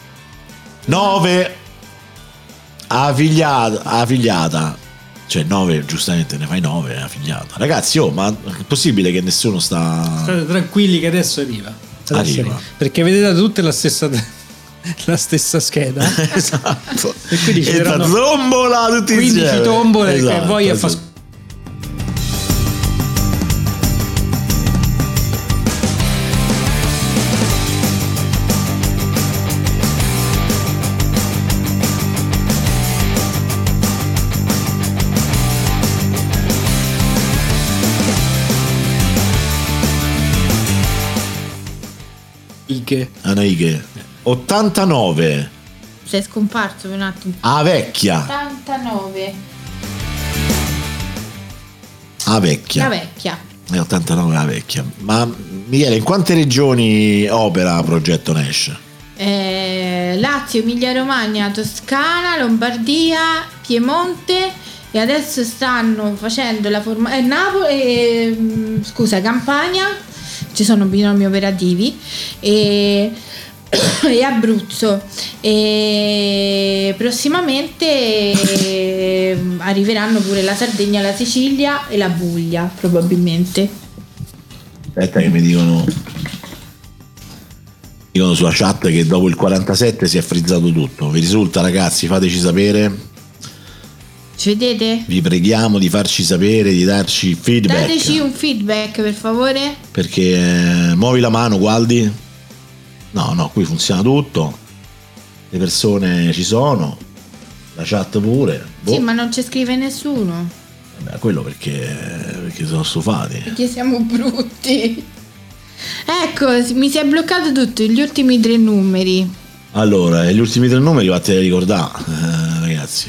9 figliata. Cioè 9, giustamente ne fai 9 a figliata. Ragazzi, ma è possibile che nessuno sta... State tranquilli che adesso arriva. Arriva. Perché avete dato tutte la stessa scheda. Esatto. E quindi ci E saranno tombola tutti 15 insieme. tombole Esatto, che voi a esatto. Anaighe 89. Sei scomparso per un attimo. A vecchia. 89. la vecchia. La vecchia. È 89 la vecchia. Ma Michele, in quante regioni opera Progetto Nash? Lazio, Emilia Romagna, Toscana, Lombardia, Piemonte, e adesso stanno facendo la Campania, ci sono binomi operativi, e Abruzzo, e prossimamente arriveranno pure la Sardegna, la Sicilia e la Puglia probabilmente. Aspetta che mi dicono sulla chat che dopo il 47 si è frizzato tutto. Vi risulta, ragazzi? Fateci sapere. Ci vedete? Vi preghiamo di farci sapere, di darci feedback. Dateci un feedback, per favore. Perché muovi la mano, Gualdi. No, qui funziona tutto. Le persone ci sono. La chat pure. Sì, ma non ci scrive nessuno. Vabbè, quello perché sono stufati. Perché siamo brutti. Ecco, mi si è bloccato tutto, gli ultimi 3 numeri. Allora, gli ultimi 3 numeri vattene a ricordare, ragazzi.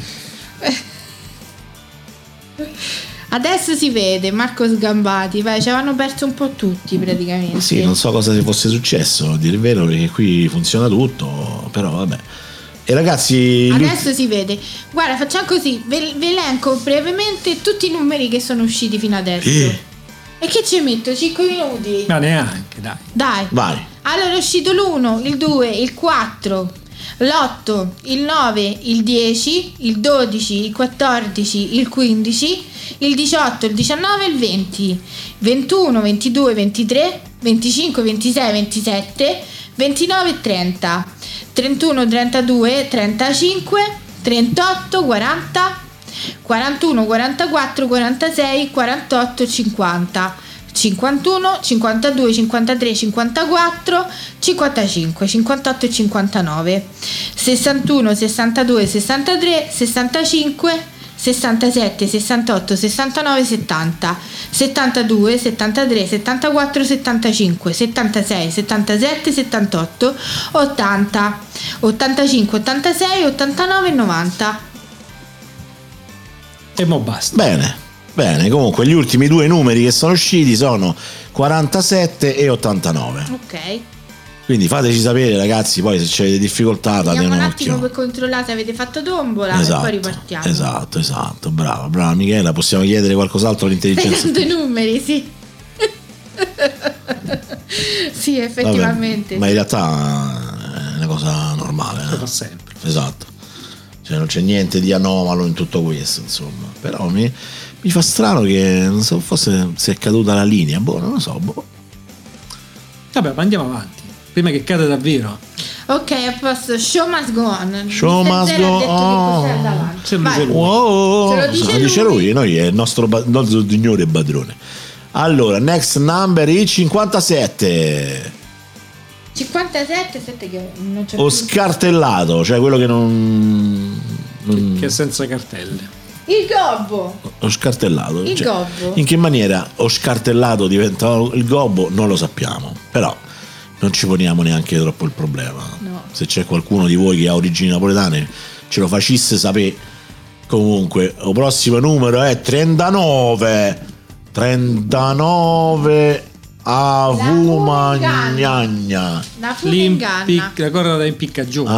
Adesso si vede, Marco Sgambati, vai, ci avevano perso un po' tutti praticamente. Sì, non so cosa fosse successo, a dire il vero, perché qui funziona tutto, però vabbè. E ragazzi, adesso si vede. Guarda, facciamo così, ve elenco brevemente tutti i numeri che sono usciti fino adesso. E che ci metto? 5 minuti? Ma neanche, dai. Vai. Allora è uscito l'1, il 2, il 4, l'8, il 9, il 10, il 12, il 14, il 15, il 18, il 19 e il 20, 21, 22, 23, 25, 26, 27, 29 e 30, 31, 32, 35, 38, 40, 41, 44, 46, 48, 50, 51, 52, 53, 54, 55, 58 e 59, 61, 62, 63, 65, 67, 68, 69, 70, 72, 73, 74, 75, 76, 77, 78, 80, 85, 86, 89 e 90. E mo basta. Bene, comunque gli ultimi 2 numeri che sono usciti sono 47 e 89. Ok. Quindi fateci sapere, ragazzi, poi se avete difficoltà date Vediamo un un attimo occhio. per controllare se avete fatto tombola, e poi ripartiamo. Esatto, brava Michela, possiamo chiedere qualcos'altro all'intelligenza? Stai dando i numeri, sì. Sì, effettivamente. Vabbè, ma in realtà è una cosa normale. Lo fa sempre. Esatto. Cioè non c'è niente di anomalo in tutto questo, insomma. Però mi fa strano che non so, forse si è caduta la linea, non lo so. Vabbè, ma andiamo avanti. Prima che cade davvero. Ok, a posto. Show must go on. Show must go on. Lo dice lui. Noi è il nostro signore padrone. Allora, next number is 57. 57, aspetta che non c'è O scartellato, cioè quello che non che è senza cartelle. Il gobbo. O scartellato. Il gobbo. In che maniera o scartellato diventa il gobbo non lo sappiamo, però non ci poniamo neanche troppo il problema. No. Se c'è qualcuno di voi che ha origini napoletane ce lo facesse sapere. Comunque il prossimo numero è 39 a Vumagnagna. La Funganna. La corda da impiccagione.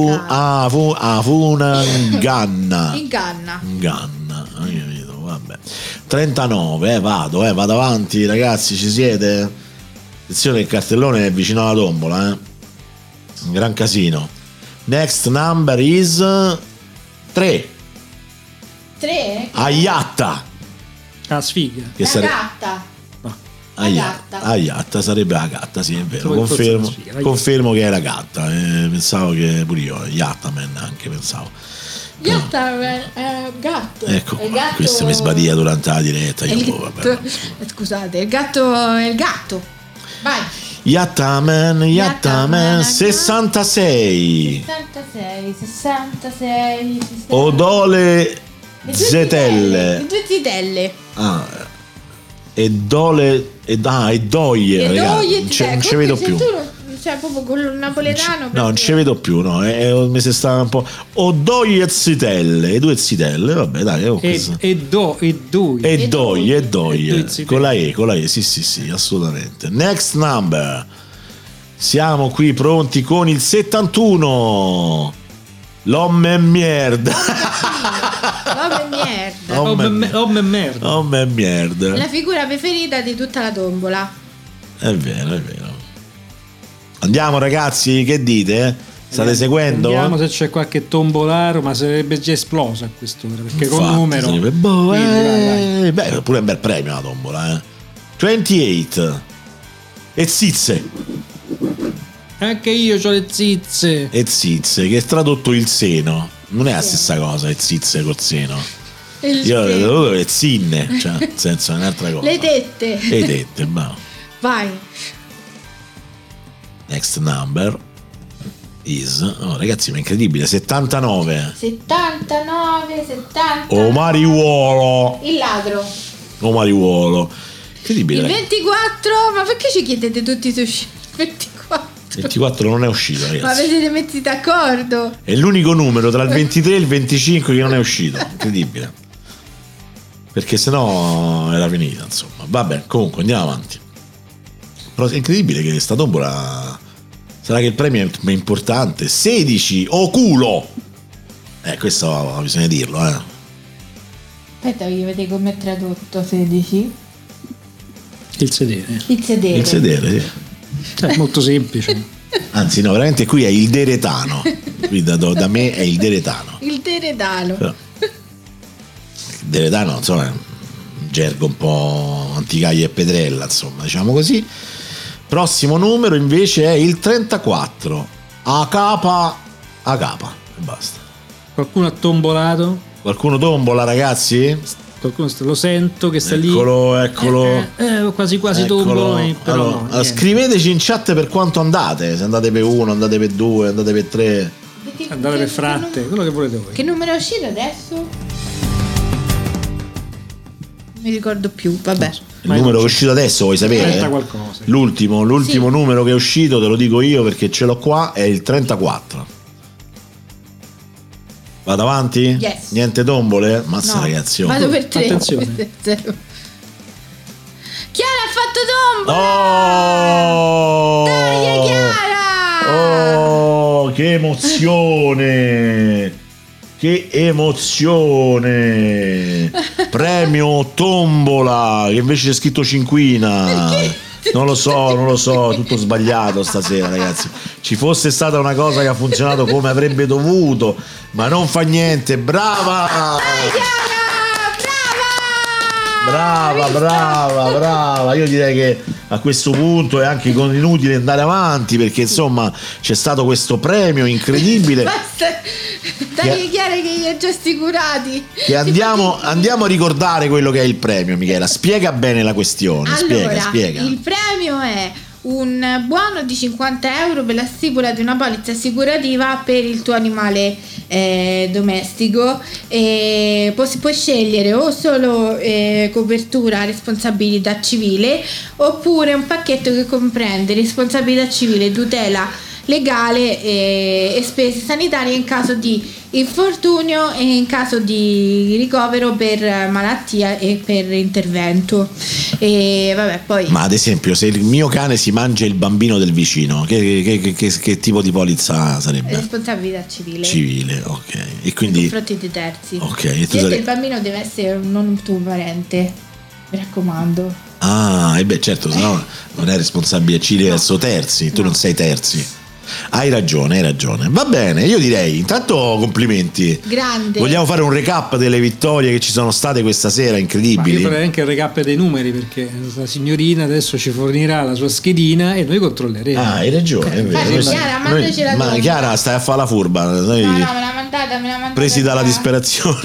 Avunanganna. Inganna. Vabbè. 39, vado avanti, ragazzi, ci siete? Attenzione, il cartellone è vicino alla tombola, un gran casino. Next number is 3. 3? Ah, Aiatta. sfiga. Che gatta. Aiatta sarebbe la gatta, sì, è vero. Confermo Confermo che è la gatta. Pensavo che pure io, Yattaman anche pensavo. Gatta è gatto. Ecco, il gatto... questo mi sbadia durante la diretta. Scusate, il gatto è il gatto. Vai. Yattaman 66. 66. Odole Zetelle. Le 2 zitelle. E Doie, ragazzi, non ci vedo più. cioè proprio con il napoletano. No, non ci vedo più, no. Mi si sta un po'. O doi e zitelle, e due zitelle, vabbè, dai. E doi. Con la E, sì, assolutamente. Next number. Siamo qui pronti con il 71. L'homme merda. L'homme merda. La figura preferita di tutta la tombola. È vero. Andiamo ragazzi, che dite? State seguendo? Vediamo se c'è qualche tombolaro, ma sarebbe già esplosa a quest'ora, perché con numero vai. Beh, pure un bel premio la tombola, 28 e zizze. Anche io ho le zizze. E zizze, che è tradotto il seno. Non è la stessa cosa, le zizze col seno. Io le zinne, cioè, nel senso è un'altra cosa. Le tette, bravo. Vai. Next number is, ragazzi, ma è incredibile, 79. O mariuolo. Il ladro. O mariuolo. Incredibile. Il 24, ma perché ci chiedete tutti su 24? 24 non è uscito, ragazzi. Ma avete metti d'accordo? È l'unico numero tra il 23 e il 25 che non è uscito. Incredibile. Perché sennò era finita, insomma. Vabbè, comunque andiamo avanti. Però è incredibile che sta tombola. Sarà che il premio è importante. 16 o culo. Questo bisogna dirlo, Aspetta, voglio vedere come è tradotto 16. Il sedere, sì. Cioè, molto semplice. Anzi no, veramente qui è il deretano. Qui da me è il deretano. Il deretano. Però, il deretano, insomma, è un gergo un po' anticaglia e pedrella, insomma, diciamo così. Prossimo numero invece è il 34. A capa e basta. Qualcuno ha tombolato? Qualcuno tombola, ragazzi? Qualcuno lo sento che sta eccolo. Quasi Eccolo. tombolo, però allora, scriveteci in chat per quanto andate. Se andate per 1, andate per 2, andate per 3. Andate per fratte, quello che volete voi. Che numero è uscito adesso? Non mi ricordo più, vabbè. Il numero che è uscito adesso, vuoi sapere? Qualcosa. L'ultimo Sì. numero che è uscito, te lo dico io perché ce l'ho qua, è il 34. Vado avanti? Yes. Niente tombole? Mazza, No, ragazzi. vado per 3. Attenzione. Chiara ha fatto tombola! Oh! Dai, Chiara! Oh, che emozione! Che emozione! Premio tombola, che invece c'è scritto cinquina. Non lo so, tutto sbagliato stasera, ragazzi. Ci fosse stata una cosa che ha funzionato come avrebbe dovuto, ma non fa niente. Brava! Dai, Chiara! Brava. Io direi che a questo punto è anche inutile andare avanti, perché insomma c'è stato questo premio incredibile. Basta. Dai, Chiara, che li hai già assicurati. Che andiamo a ricordare quello che è il premio, Michela. Spiega bene la questione. Allora, spiega. Il premio è un buono di 50 euro per la stipula di una polizza assicurativa per il tuo animale domestico. Puoi scegliere o solo copertura responsabilità civile, oppure un pacchetto che comprende responsabilità civile, tutela legale e spese sanitarie in caso di infortunio e in caso di ricovero per malattia e per intervento. E vabbè, poi. Ma ad esempio, se il mio cane si mangia il bambino del vicino, che tipo di polizza sarebbe? Responsabilità civile. Civile, ok. E quindi nei confronti dei terzi. Ok, e tu il bambino deve essere non un tuo parente, mi raccomando. Ah, e beh, certo, sennò non è responsabile civile verso terzi, tu non sei terzi. Hai ragione. Va bene, io direi intanto complimenti. Grande. Vogliamo fare un recap delle vittorie che ci sono state questa sera, incredibili. Ma io farei anche il recap dei numeri, perché la signorina adesso ci fornirà la sua schedina e noi controlleremo. Ah, hai ragione, è vero. Chiara, mandacela Ma tu. Chiara, stai a fare la furba. No, me l'ha mandata. Presi dalla disperazione.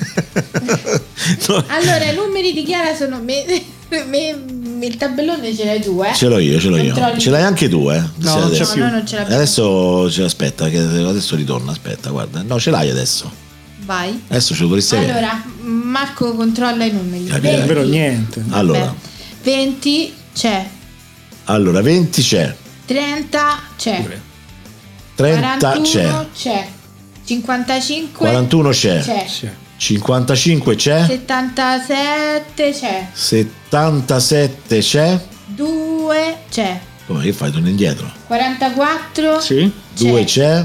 No. Allora, i numeri di Chiara sono il tabellone ce l'hai tu, Ce l'ho io. Controlli. Ce l'hai anche tu, No, non c'è più. No, non ce l'abbiamo. Adesso aspetta, che adesso ritorna, aspetta, guarda. No, ce l'hai adesso. Vai. Adesso ce lo dovresti avere. Allora, Marco controlla i numeri. Capire. È vero, niente. Allora, 20 c'è. Allora, 20 c'è. 30 c'è. Pure. 30 41 c'è. c'è. 55 41 c'è. Sì. 55 c'è. 77 c'è. 77 c'è. 2 c'è. Come che fai? Torni indietro. 44 Sì. 2 c'è.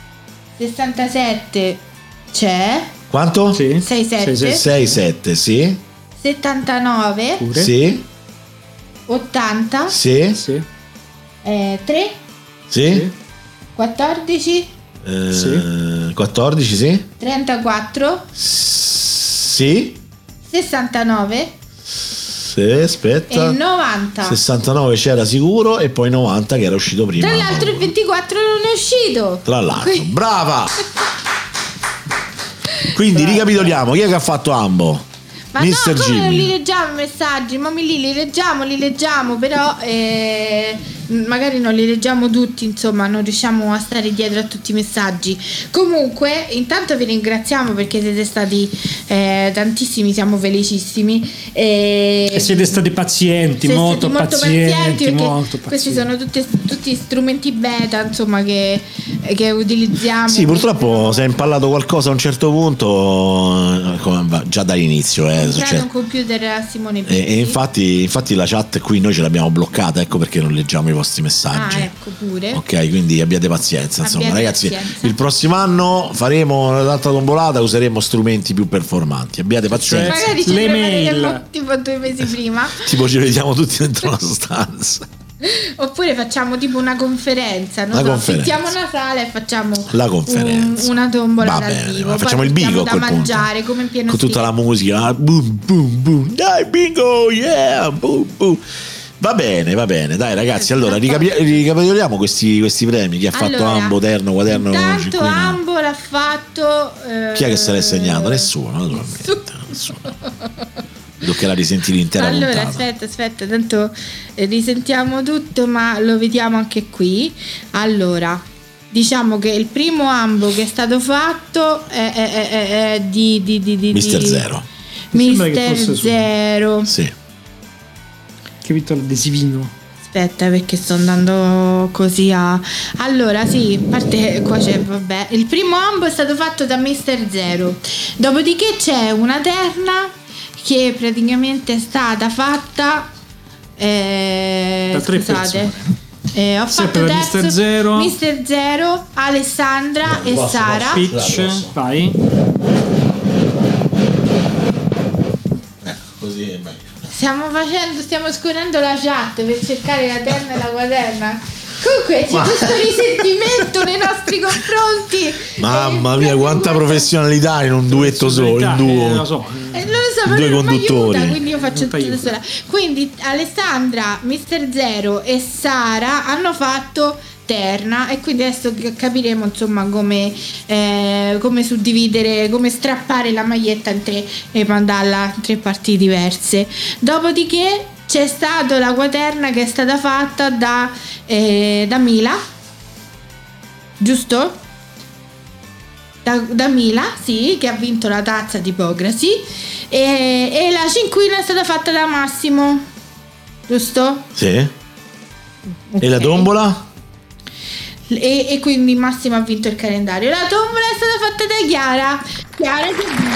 67 c'è. Quanto? Sì. 67 6 7, sì. 79 Pure. Sì. 80 Sì. Sì. 3 Sì. 14 14, sì. 34 Sì. 69 Sì, aspetta. e 90. 69 c'era sicuro e poi 90 che era uscito prima. Tra l'altro il 24 non è uscito. Tra l'altro, Quindi- brava! Quindi ricapitoliamo, chi è che ha fatto Ambo? Ma Mr. no, come non li Jimmy. leggiamo i messaggi? Ma li leggiamo, però magari non li leggiamo tutti, insomma, non riusciamo a stare dietro a tutti i messaggi. Comunque, intanto vi ringraziamo perché siete stati tantissimi, siamo felicissimi. E siete stati pazienti, Siete molto stati pazienti, perché molto questi pazienti. sono tutti strumenti beta, insomma, che utilizziamo. Sì, purtroppo si è impallato qualcosa a un certo punto, già dall'inizio. C'è un computer a Simone Bitti. E infatti la chat qui noi ce l'abbiamo bloccata, ecco perché non leggiamo i vostri messaggi. Ah, ecco pure. Ok, quindi abbiate pazienza, insomma, Abbiate ragazzi. pazienza. Il prossimo anno faremo l'altra tombolata, useremo strumenti più performanti. Abbiate pazienza. Magari ci Le prepareremo mail. tipo 2 mesi prima. Tipo ci vediamo tutti dentro una stanza. Oppure facciamo tipo una conferenza, non Una so, conferenza. affittiamo una sala e facciamo La conferenza. una tombola Va dal bene, vivo. ma Poi facciamo il portiamo bingo a da quel mangiare punto. come in pieno Con tutta stile. la musica, boom boom boom, dai bingo, yeah, boom boom. Va bene, dai ragazzi, allora ricapitoliamo questi premi. Chi ha fatto Allora, Ambo, Terno, Quaderno, intanto Cinquino? Ambo l'ha fatto Chi è che se l'è segnato? Nessuno, naturalmente. Nessuno. Toccherà risentire l'intera Allora puntata. aspetta, tanto risentiamo tutto, ma lo vediamo anche qui. Allora, diciamo che il primo Ambo che è stato fatto è di Mister Zero. Mi sembra che Mister fosse su- Zero. Sì. Che vinto l'adesivino. Aspetta, perché sto andando così a... Allora, sì, a parte qua c'è, vabbè. Il primo Ambo è stato fatto da Mister Zero. Dopodiché c'è una terna che praticamente è stata fatta... Da 3 scusate. Ho Sempre fatto da terzo Mister Zero. Mister Zero, Alessandra e Sara. Pitch, vai. Così è meglio. Stiamo scorrendo la chat per cercare la terna e la quaderna. Comunque c'è questo risentimento nei nostri confronti. Mamma mia, quanta professionalità in un duetto solo, in Lo duo. so. Non lo so, Due però non mi conduttori. aiuta, quindi io faccio Non tutto t'aiuta. da sola. Quindi Alessandra, Mister Zero e Sara hanno fatto terna e quindi adesso capiremo insomma come suddividere, come strappare la maglietta in tre e mandarla in 3 parti diverse. Dopodiché c'è stata la quaterna che è stata fatta da Mila, giusto? Da Mila, sì, che ha vinto la tazza di Pograsi, e la cinquina è stata fatta da Massimo, giusto? Sì. E la Ok. tombola? E quindi Massimo ha vinto il calendario. La tombola è stata fatta da Chiara. Chiara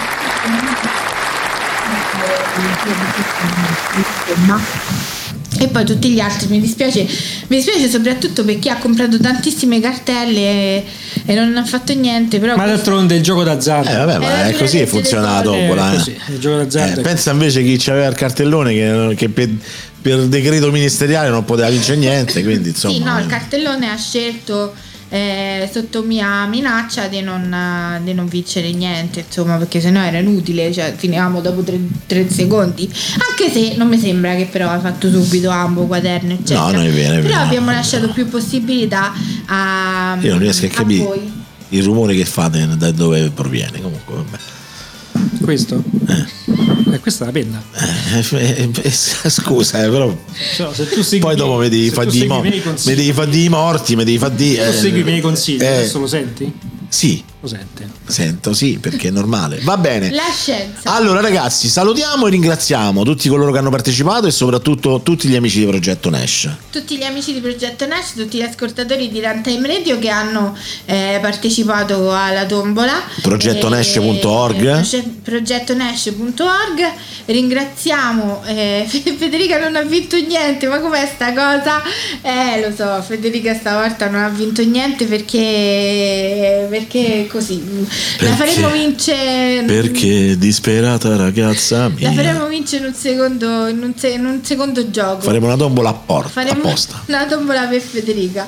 e poi tutti gli altri, mi dispiace soprattutto per chi ha comprato tantissime cartelle e non ha fatto niente, però Ma d'altronde è il gioco d'azzardo. Vabbè, ma la è così che legge del funziona la gol. tombola. Così, il gioco d'azzardo. Pensa invece chi aveva il cartellone che per decreto ministeriale non poteva vincere niente, quindi insomma. sì, no, il cartellone ha scelto sotto mia minaccia di non vincere niente, insomma, perché sennò era inutile, cioè finivamo dopo 3 secondi, anche se non mi sembra che però ha fatto subito Ambo, quaderno eccetera. No, non è vero, è però vero. abbiamo lasciato più possibilità a Io non riesco a capire voi. il rumore che fate da dove proviene. Comunque, vabbè. Questo? Questa è la penna. Scusa, però. Cioè, se tu segui Poi dopo mi devi se fare tu di segui i miei consigli, i morti, mi devi fare di. tu segui i miei consigli, adesso lo senti? Sì, Lo sente? Sento, sì, perché è normale. Va bene. La scienza. Allora ragazzi, salutiamo e ringraziamo tutti coloro che hanno partecipato e soprattutto tutti gli amici di Progetto Nash. Tutti gli amici di Progetto Nash, tutti gli ascoltatori di Runtime Radio che hanno partecipato alla tombola. Progettonash.org. Progettonash.org. Ringraziamo Federica non ha vinto niente, ma com'è sta cosa? Lo so, Federica stavolta non ha vinto niente perché così la faremo vincere. Perché disperata ragazza mia. La faremo vincere in un secondo gioco. Faremo una tombola apposta. Una tombola per Federica.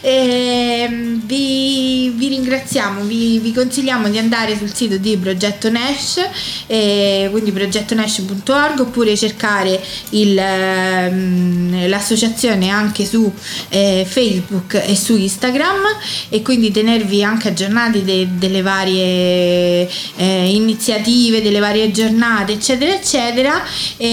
Vi ringraziamo, vi consigliamo di andare sul sito di Progetto Nash, quindi progettonash.org, oppure cercare l'associazione anche su Facebook e su Instagram, e quindi tenervi anche aggiornati delle varie iniziative, delle varie giornate, eccetera eccetera.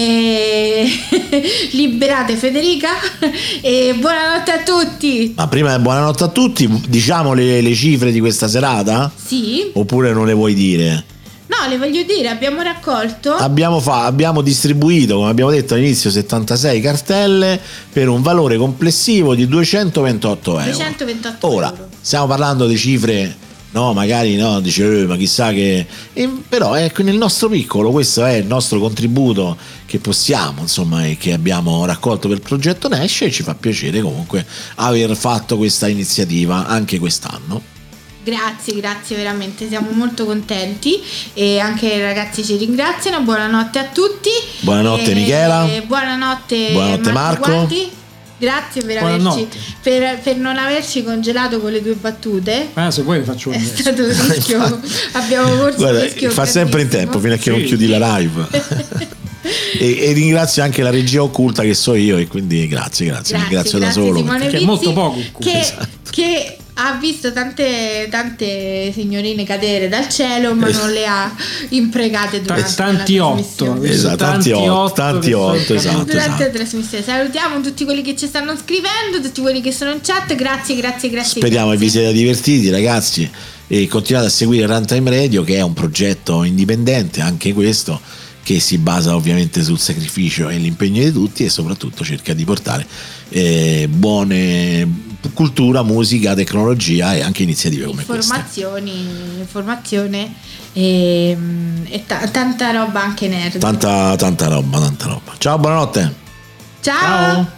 Liberate Federica e buonanotte a tutti. Ma prima buonanotte a tutti, diciamo le cifre di questa serata? Sì. Oppure non le vuoi dire? No, le voglio dire, abbiamo raccolto. Abbiamo distribuito, come abbiamo detto all'inizio, 76 cartelle per un valore complessivo di 228 euro. 228 Ora, euro. stiamo parlando di cifre, no, magari no, dice, ma chissà che. Però ecco, nel nostro piccolo, questo è il nostro contributo che possiamo, insomma, e che abbiamo raccolto per il progetto Nash, e ci fa piacere comunque aver fatto questa iniziativa anche quest'anno. Grazie veramente, siamo molto contenti e anche i ragazzi ci ringraziano. Buonanotte a tutti. Buonanotte Michela. Buonanotte Marco. Guardi. Grazie per non averci congelato con le tue battute. Se vuoi ne faccio un stato un rischio. Abbiamo corso un rischio. Fa sempre in tempo fino a che non chiudi la live. E ringrazio anche la regia occulta che so io, e quindi grazie da solo, Simone che è molto poco che ha visto tante signorine cadere dal cielo, ma non le ha imprecate durante tanti la otto, trasmissione. Esatto. Durante la trasmissione. Salutiamo tutti quelli che ci stanno scrivendo, tutti quelli che sono in chat. Grazie. Speriamo che vi siate divertiti, ragazzi, e continuate a seguire Runtime Radio, che è un progetto indipendente, anche questo, che si basa ovviamente sul sacrificio e l'impegno di tutti, e soprattutto cerca di portare buone cultura, musica, tecnologia e anche iniziative come informazione e tanta roba anche nerd. Tanta roba. Ciao, buonanotte. Ciao.